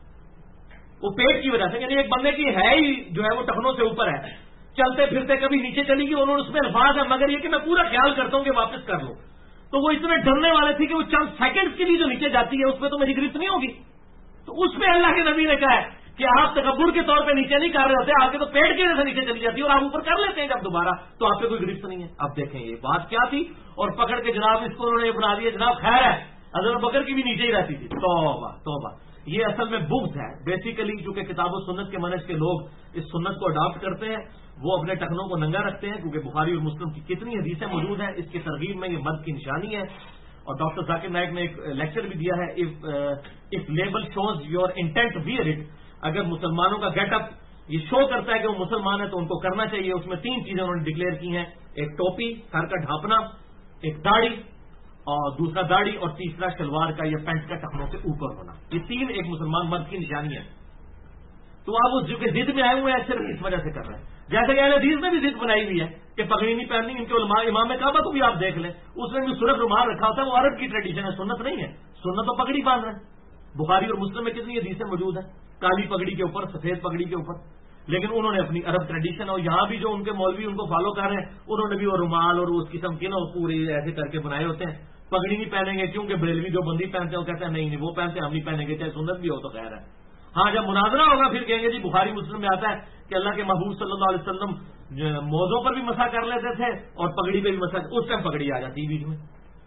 وہ پیٹ کی وجہ سے، یعنی ایک بندے کی ہے ہی جو ہے وہ ٹخنوں سے اوپر ہے، چلتے پھرتے کبھی نیچے چلی گئی. انہوں نے اس میں الفاظ ہے مگر یہ کہ میں پورا خیال کرتا ہوں کہ واپس کر لوں. تو وہ اتنے ڈرنے والے تھے کہ وہ چند سیکنڈ کے لیے جو نیچے جاتی ہے اس میں تو میری گرفت نہیں ہوگی. تو اس میں اللہ کے نبی نے کہا ہے کہ آپ تکبر کے طور پہ نیچے نہیں کر رہے ہوتے، آپ کے تو پیٹ کی وجہ سے نیچے چلی جاتی ہے اور آپ اوپر کر لیتے ہیں جب دوبارہ، تو آپ پہ کوئی گرفت نہیں ہے. اب دیکھیں یہ بات کیا تھی، اور پکڑ کے جناب اس کو انہوں نے بنا دیا جناب خیر ہے حضرت بکر کی بھی نیچے ہی رہتی تھی. توبہ توبہ. یہ اصل میں بغض ہے بیسیکلی. چونکہ کتاب و سنت کے منہج کے لوگ اس سنت کو اڈاپٹ کرتے ہیں، وہ اپنے ٹخنوں کو ننگا رکھتے ہیں، کیونکہ بخاری اور مسلم کی کتنی حدیثیں موجود ہیں. اس کی ترغیب میں یہ مرد کی نشانی ہے. اور ڈاکٹر ذاکر نائک نے ایک لیکچر بھی دیا ہے، if label shows your intent wear it. اگر مسلمانوں کا گیٹ اپ یہ شو کرتا ہے کہ وہ مسلمان ہے تو ان کو کرنا چاہیے. اس میں 3 چیزیں انہوں نے ڈکلیئر کی ہیں، ایک ٹوپی، سر کا ڈھانپنا، ایک داڑھی، اور دوسرا داڑھی، اور تیسرا شلوار کا یا پینٹ کا ٹخنوں سے اوپر ہونا. یہ 3 ایک مسلمان مرد کی نشانی ہے. تو آپ وہ جو کہ ضد میں آئے ہوئے ہیں صرف اس وجہ سے کر رہے ہیں. جیسے کہ اہل حدیث نے بھی ضد بنائی ہوئی ہے کہ پگڑی نہیں پہننی. ان کے علماء امام کعبہ کو بھی آپ دیکھ لیں، اس میں بھی سرخ رومال رکھا ہوتا ہے، وہ عرب کی ٹریڈیشن ہے، سنت نہیں ہے. سنت تو پگڑی باندھ رہے ہیں. بخاری اور مسلم میں کتنی حدیثیں موجود ہیں کالی پگڑی کے اوپر، سفید پگڑی کے اوپر. لیکن انہوں نے اپنی عرب ٹریڈیشن، اور یہاں بھی جو ان کے مولوی ان کو فالو کر رہے ہیں انہوں نے بھی وہ رومال اور اس قسم کے نا پورے ایسے کر کے بنائے ہوتے ہیں. پگڑی نہیں پہنیں گے کیونکہ بریلوی جو بندی پہنتے ہیں وہ کہتے ہیں نہیں وہ پہنتے ہیں، ہم نہیں پہنیں گے چاہے سنت بھی ہو تو خیر ہے. ہاں جب مناظرہ ہوگا پھر کہیں گے جی بخاری مسلم میں آتا ہے کہ اللہ کے محبوب صلی اللہ علیہ وسلم موزوں پر بھی مسح کر لیتے تھے اور پگڑی پہ بھی مسح، اس ٹائم پگڑی آ جاتی ہے بیچ میں.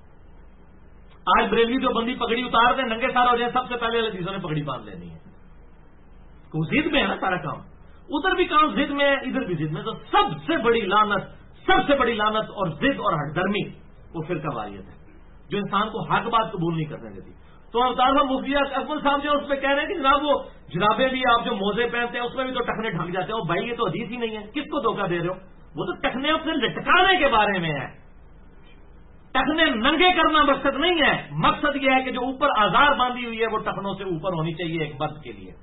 آج بریلوی جو بندی پگڑی اتار دیں ننگے سار ہو جائے، سب سے پہلے حدیثوں نے پگڑی باندھ لینی ہے. تو ضد میں ہے نا سارا کام، ادھر بھی کام ضد میں ہے ادھر بھی ضد میں. تو سب سے بڑی لعنت اور ضد اور ہٹ درمی وہ فرقہ واریت ہے جو انسان کو حق بات قبول نہیں کرنے دیتی. تو اوتار صاحب مفتی اکبر صاحب جو اس پہ کہہ رہے ہیں کہ جناب وہ جرابیں بھی آپ جو موزے پہنتے ہیں اس میں بھی تو ٹخنے ڈھک جاتے ہیں. وہ بھائی یہ تو حدیث ہی نہیں ہے، کس کو دھوکہ دے رہے ہو؟ وہ تو ٹخنے سے لٹکانے کے بارے میں ہے. ٹخنے ننگے کرنا مقصد نہیں ہے. مقصد یہ ہے کہ جو اوپر آزار باندھی ہوئی ہے وہ ٹخنوں سے اوپر ہونی چاہیے ایک مرد کے لیے.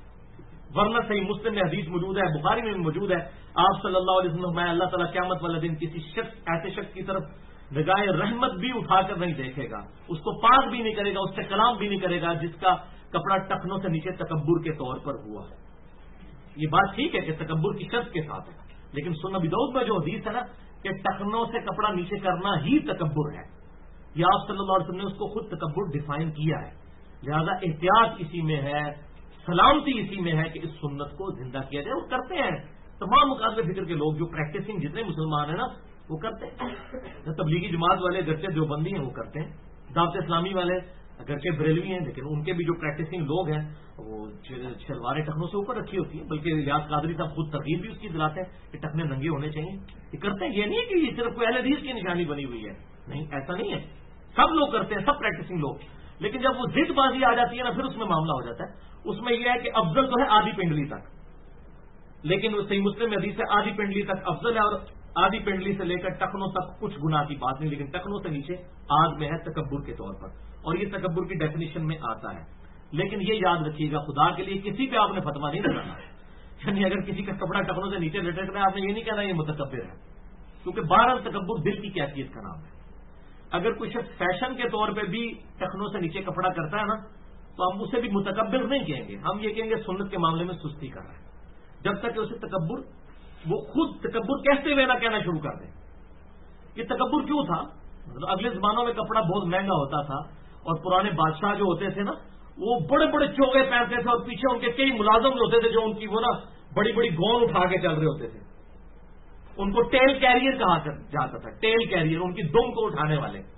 ورنہ صحیح مسلم میں حدیث موجود ہے، بخاری میں بھی موجود ہے. آپ صلی اللہ علیہ وسلم میں اللہ تعالیٰ قیامت والے دن کسی شخص ایسے شخص کی طرف نگاہ رحمت بھی اٹھا کر نہیں دیکھے گا، اس کو پاک بھی نہیں کرے گا، اس سے کلام بھی نہیں کرے گا جس کا کپڑا ٹخنوں سے نیچے تکبر کے طور پر ہوا ہے. یہ بات ٹھیک ہے کہ تکبر کی شرط کے ساتھ ہے، لیکن سنن ابی داؤد میں جو حدیث ہے نا کہ ٹخنوں سے کپڑا نیچے کرنا ہی تکبر ہے، یہ آپ صلی اللہ علیہ وسلم نے اس کو خود تکبر ڈیفائن کیا ہے. لہذا احتیاط اسی میں ہے، سلامتی اسی میں ہے کہ اس سنت کو زندہ کیا جائے. اور کرتے ہیں تمام مقابلے فکر کے لوگ جو پریکٹسنگ جتنے مسلمان ہیں نا وہ کرتے ہیں. تبلیغی جماعت والے اگرچہ دیوبندی ہیں وہ کرتے ہیں، دعوت اسلامی والے اگرچہ بریلوی ہیں لیکن ان کے بھی جو پریکٹسنگ لوگ ہیں وہ شلواریں ٹخنوں سے اوپر رکھی ہوتی ہیں. بلکہ ریاض قادری صاحب خود ترغیب بھی اس کی دلاتے ہیں کہ ٹخنے ننگے ہونے چاہیے. یہ کرتے ہیں، یہ نہیں ہے کہ یہ صرف کوئی اہل حدیث کی نشانی بنی ہوئی ہے، نہیں ایسا نہیں ہے. سب لوگ کرتے ہیں، سب پریکٹسنگ لوگ. لیکن جب وہ ضد بازی آ جاتی ہے نا پھر اس میں معاملہ ہو جاتا ہے. اس میں یہ ہے کہ افضل تو ہے آدھی پنڈلی تک، لیکن وہ صحیح مسلم حدیث ہے آدھی پنڈلی تک افضل ہے، اور آدھی پنڈلی سے لے کر ٹخنوں تک کچھ گناہ کی بات نہیں، لیکن ٹخنوں سے نیچے آگ میں ہے تکبر کے طور پر، اور یہ تکبر کی ڈیفینیشن میں آتا ہے. لیکن یہ یاد رکھیے گا خدا کے لیے کسی پہ آپ نے فتوا نہیں لگانا. یعنی اگر کسی کا کپڑا ٹخنوں سے نیچے لٹک رہا ہے آپ نے یہ نہیں کہنا یہ متکبر ہے، کیونکہ بہرحال تکبر دل کی کیفیت کا نام ہے. اگر کوئی شخص فیشن کے طور پہ بھی ٹخنوں سے نیچے کپڑا کرتا ہے نا تو ہم اسے بھی متکبر نہیں کہیں گے، ہم یہ کہیں گے سنت کے معاملے میں سستی کر رہا ہے. جب تک کہ اسے تکبر وہ خود تکبر کہتے ہوئے نہ کہنا شروع کر دیں. یہ تکبر کیوں تھا؟ مطلب اگلے زمانوں میں کپڑا بہت مہنگا ہوتا تھا اور پرانے بادشاہ جو ہوتے تھے نا وہ بڑے بڑے چوگے پہنتے تھے اور پیچھے ان کے کئی ملازم ہوتے تھے جو ان کی وہ نا بڑی بڑی گون اٹھا کے چل رہے ہوتے تھے. ان کو ٹیل کیریئر کہا جاتا تھا. ٹیل کیریئر ان کی دم کو اٹھانے والے.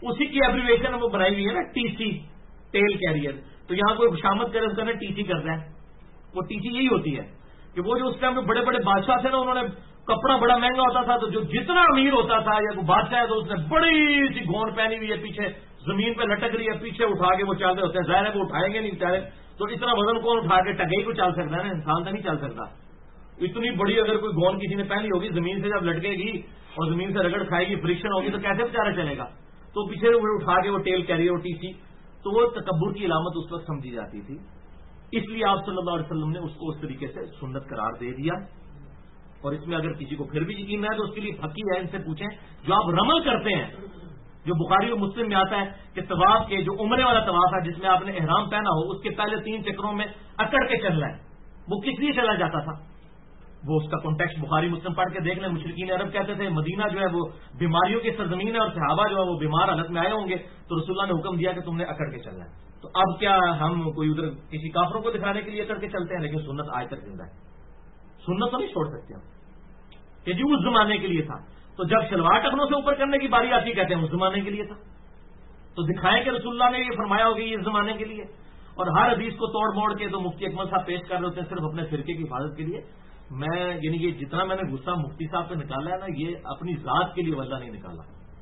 اسی کی ایبریویشن وہ بنائی ہوئی ہے نا ٹی سی، ٹیل کیریئر. تو یہاں کوئی خوشامد کرے اس کا نا ٹی سی کر رہا ہے. وہ ٹی سی یہی ہوتی ہے کہ وہ جو اس ٹائم میں بڑے بڑے بادشاہ تھے نا، انہوں نے کپڑا بڑا مہنگا ہوتا تھا، تو جو جتنا امیر ہوتا تھا یا کوئی بادشاہ ہے تو اس نے بڑی سی گون پہنی ہوئی ہے، پیچھے زمین پہ لٹک رہی ہے، پیچھے اٹھا کے وہ چل رہے ہوتے ہیں. ظاہر ہے وہ اٹھائیں گے نہیں بیچارے، تو اتنا وزن کون اٹھا کے ٹگئی کو چل سکتا ہے نا، انسان تو نہیں چل سکتا. اتنی بڑی اگر کوئی گون کسی نے پہنی ہوگی، زمین سے جب لٹکے گی اور زمین سے رگڑ کھائے گی، فرکشن ہوگی، تو کیسے بیچارہ چلے گا؟ تو پیچھے اٹھا کے وہ ٹیل کیریئر ٹی سی، تو وہ تکبر کی علامت اس وقت سمجھی جاتی تھی. اس لیے آپ صلی اللہ علیہ وسلم نے اس کو اس طریقے سے سنت قرار دے دیا. اور اس میں اگر کسی کو پھر بھی یقین ہے تو اس کے لیے فقی ہے، ان سے پوچھیں جو آپ رمل کرتے ہیں، جو بخاری و مسلم میں آتا ہے کہ طواف کے جو عمرے والا طواف ہے جس میں آپ نے احرام پہنا ہو، اس کے پہلے 3 چکروں میں اکڑ کے چلنا ہے. وہ کس لیے چلا جاتا تھا؟ وہ اس کا کانٹیکسٹ بخاری مسلم پڑھ کے دیکھ لیں. مشرکین عرب کہتے تھے مدینہ جو ہے وہ بیماریوں کی سرزمین ہے اور صحابہ جو ہے وہ بیمار حالت میں آئے ہوں گے، تو رسول اللہ نے حکم دیا کہ تم نے اکڑ کے چلنا ہے. تو اب کیا ہم کوئی ادھر کسی کافروں کو دکھانے کے لیے اکڑ کے چلتے ہیں؟ لیکن سنت آج تک زندہ ہے. سنت تو نہیں چھوڑ سکتے ہم کہ جی اس زمانے کے لیے تھا. تو جب شلوار ٹخنوں سے اوپر کرنے کی باری آتی کہتے ہیں اس زمانے کے لیے تھا. تو دکھائیں کہ رسول اللہ نے یہ فرمایا ہوگی اس زمانے کے لیے. اور ہر حدیث کو توڑ موڑ کے تو مفتی اکمل صاحب پیش کر رہے ہوتے ہیں صرف اپنے فرقے کی حفاظت کے لیے. میں یعنی یہ جتنا میں نے غصہ مفتی صاحب پہ نکالا ہے نا، یہ اپنی ذات کے لیے واللہ نہیں نکالا،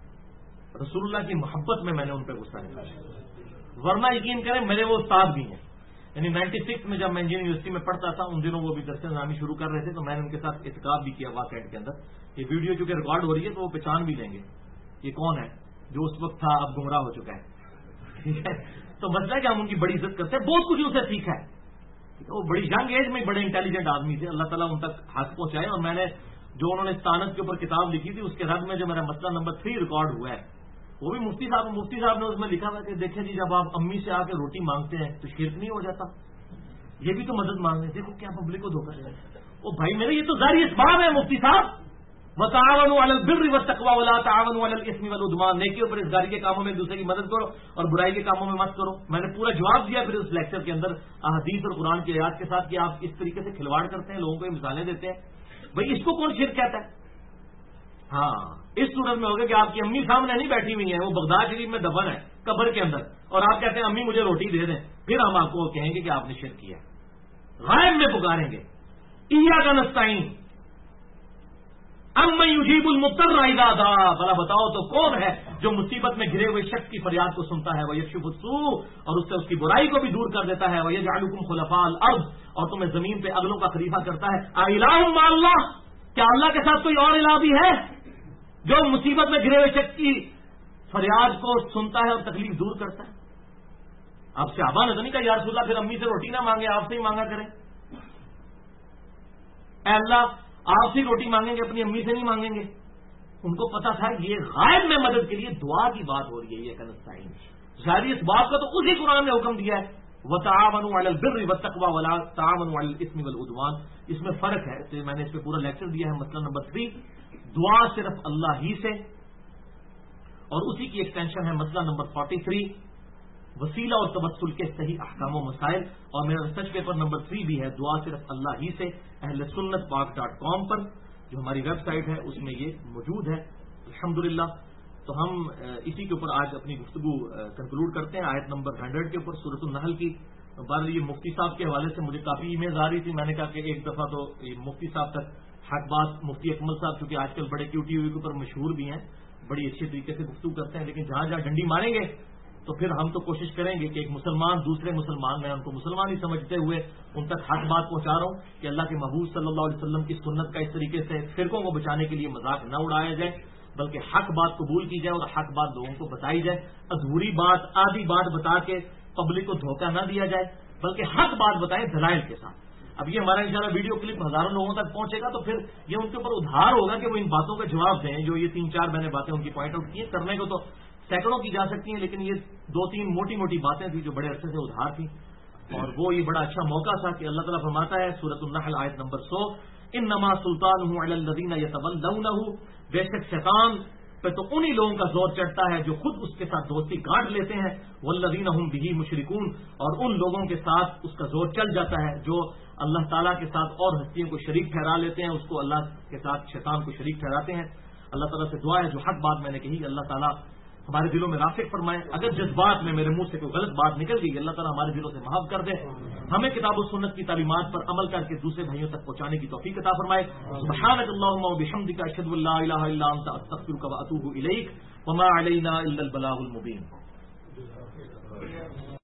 رسول اللہ کی محبت میں نے ان پہ غصہ نکالا. ورنہ یقین کریں میرے وہ استاد بھی ہیں. یعنی 96 میں جب میں انجینئرنگ یونیورسٹی میں پڑھتا تھا، ان دنوں وہ بھی درس نظامی شروع کر رہے تھے، تو میں نے ان کے ساتھ اعتکاف بھی کیا واقعات کے اندر. یہ ویڈیو چونکہ ریکارڈ ہو رہی ہے تو وہ پہچان بھی لیں گے یہ کون ہے جو اس وقت تھا اب گمراہ ہو چکا ہے. ٹھیک ہے، تو مسئلہ ہے کہ ہم ان کی بڑی عزت کرتے ہیں، بہت کچھ ان سے سیکھا ہے. وہ بڑی ینگ ایج میں بڑے انٹیلیجنٹ آدمی تھے، اللہ تعالیٰ ان تک حق پہنچائے. اور میں نے جو انہوں نے استانت کے اوپر کتاب لکھی تھی، اس کے رد میں جو میرا مسئلہ نمبر 3 ریکارڈ ہوا ہے، وہ بھی مفتی صاحب نے اس میں لکھا تھا کہ دیکھیں جی جب آپ امی سے آ کے روٹی مانگتے ہیں تو شرک نہیں ہو جاتا؟ یہ بھی تو مدد مانگ رہے ہیں. دیکھو کیا پبلک کو دھوکہ دے رہے ہیں. او بھائی میرے یہ تو ظاہری اسباب ہے مفتی صاحب. وتعاونوا علی البر والتقوى ولا تعاونوا علی الاثم والعدوان. نیکی اور پرہیزگاری کے کاموں میں ایک دوسرے کی مدد کرو اور برائی کے کاموں میں مت کرو. میں نے پورا جواب دیا پھر اس لیکچر کے اندر احادیث اور قرآن کی آیات کے ساتھ کہ آپ اس طریقے سے کھلواڑ کرتے ہیں، لوگوں کو یہ مثالیں دیتے ہیں. بھائی اس کو کون شرک کہتا ہے؟ ہاں اس صورت میں ہوگا کہ آپ کی امی سامنے نہیں بیٹھی ہوئی ہیں، وہ بغداد شریف میں دفن ہے قبر کے اندر، اور آپ کہتے ہیں امی مجھے روٹی دے دیں، پھر ہم آپ کو کہیں گے کہ آپ نے شرک کیا. غائب میں پکاریں گے ایاک نستعین امن یجیب المضطر اذا دعا. بھلا بتاؤ تو کون ہے جو مصیبت میں گھرے ہوئے شخص کی فریاد کو سنتا ہے، ویکشف السوء، اور اس سے اس کی برائی کو بھی دور کر دیتا ہے، ویجعلکم خلفاء الارض، اور تمہیں زمین پہ اگلوں کا خلیفہ کرتا ہے. الہ مع اللہ، کیا اللہ کے ساتھ کوئی اور الہ بھی ہے جو مصیبت میں گھرے ہوئے شخص کی فریاد کو سنتا ہے اور تکلیف دور کرتا ہے؟ آپ صحابہ نے تو نہیں کہا یا رسول اللہ پھر امی سے روٹی نہ مانگے، آپ سے ہی مانگا کریں. اے اللہ آپ سے روٹی مانگیں گے، اپنی امی سے نہیں مانگیں گے. ان کو پتا تھا یہ غائب میں مدد کے لیے دعا کی بات ہو رہی ہے. یہ کنستائی ظاہری اس بات کا تو اسی قرآن نے حکم دیا ہے وتعاونوا علی البر والتقوى ولا تعاونوا علی الاثم والعدوان. اس میں فرق ہے، تو میں نے اس پہ پورا لیکچر دیا ہے. مسئلہ نمبر 3 دعا صرف اللہ ہی سے، اور اسی کی ایکسٹینشن ہے مسئلہ نمبر 43 وسیلہ اور توسل کے صحیح احکام و مسائل. اور میرا ریسرچ پیپر نمبر 3 بھی ہے دعا صرف اللہ ہی سے، اہل سنت پاک.com پر جو ہماری ویب سائٹ ہے اس میں یہ موجود ہے الحمدللہ. تو ہم اسی کے اوپر آج اپنی گفتگو کنکلوڈ کرتے ہیں آیت نمبر 100 کے اوپر سورۃ النحل کی. بہرحال یہ مفتی صاحب کے حوالے سے مجھے کافی ای میل آ رہی تھی. میں نے کہا کہ ایک دفعہ تو مفتی صاحب تک حق بات، مفتی اکمل صاحب چونکہ آج کل بڑے QTV کے اوپر مشہور بھی ہیں، بڑی اچھی طریقے سے گفتگو کرتے ہیں، لیکن جہاں جہاں ڈنڈی ماریں گے تو پھر ہم تو کوشش کریں گے کہ ایک مسلمان دوسرے مسلمان، میں ان کو مسلمان ہی سمجھتے ہوئے ان تک حق بات پہنچا رہا ہوں کہ اللہ کے محبوب صلی اللہ علیہ وسلم کی سنت کا اس طریقے سے فرقوں کو بچانے کے لیے مذاق نہ اڑایا جائے، بلکہ حق بات قبول کی جائے اور حق بات لوگوں کو بتائی جائے. ادھوری بات، آدھی بات بتا کے پبلک کو دھوکہ نہ دیا جائے، بلکہ حق بات بتائیں دلائل کے ساتھ. اب یہ ہمارا انشاءاللہ ویڈیو کلپ ہزاروں لوگوں تک پہنچے گا تو پھر یہ ان کے اوپر ادھار ہوگا کہ وہ ان باتوں کا جواب دیں جو یہ 3-4 میں نے باتیں ان کی پوائنٹ آؤٹ کی ہیں. کرنے کو تو سینکڑوں کی جا سکتی ہیں، لیکن یہ 2-3 موٹی موٹی باتیں تھیں جو بڑے عرصے سے ادھار تھیں، اور وہ یہ بڑا اچھا موقع تھا کہ اللہ تعالیٰ فرماتا ہے سورۃ النحل آیت نمبر 100 انما سلطانہ علی الذین یتولونہ، بے شک شیطان پہ تو انہی لوگوں کا زور چڑھتا ہے جو خود اس کے ساتھ دوستی گانٹ لیتے ہیں، والذین هم بہ مشرکون، اور ان لوگوں کے ساتھ اس کا زور چل جاتا ہے جو اللہ تعالیٰ کے ساتھ اور ہستیوں کو شریک ٹھہرا لیتے ہیں، اس کو اللہ کے ساتھ شیطان کو شریک ٹھہراتے ہیں. اللہ تعالیٰ سے دعا ہے جو حق بات میں نے کہی اللہ تعالیٰ ہمارے دلوں میں راسخ فرمائے. اگر جذبات میں میرے منہ سے کوئی غلط بات نکل گئی اللہ تعالیٰ ہمارے دلوں سے معاف کر دے. ہمیں کتاب و سنت کی تعلیمات پر عمل کر کے دوسرے بھائیوں تک پہنچانے کی توفیق عطا فرمائے. سبحانک اللہم و بحمدک اشہد ان لا الہ الا انت استغفرک و اتوب الیک وما علینا الا البلاغ المبین.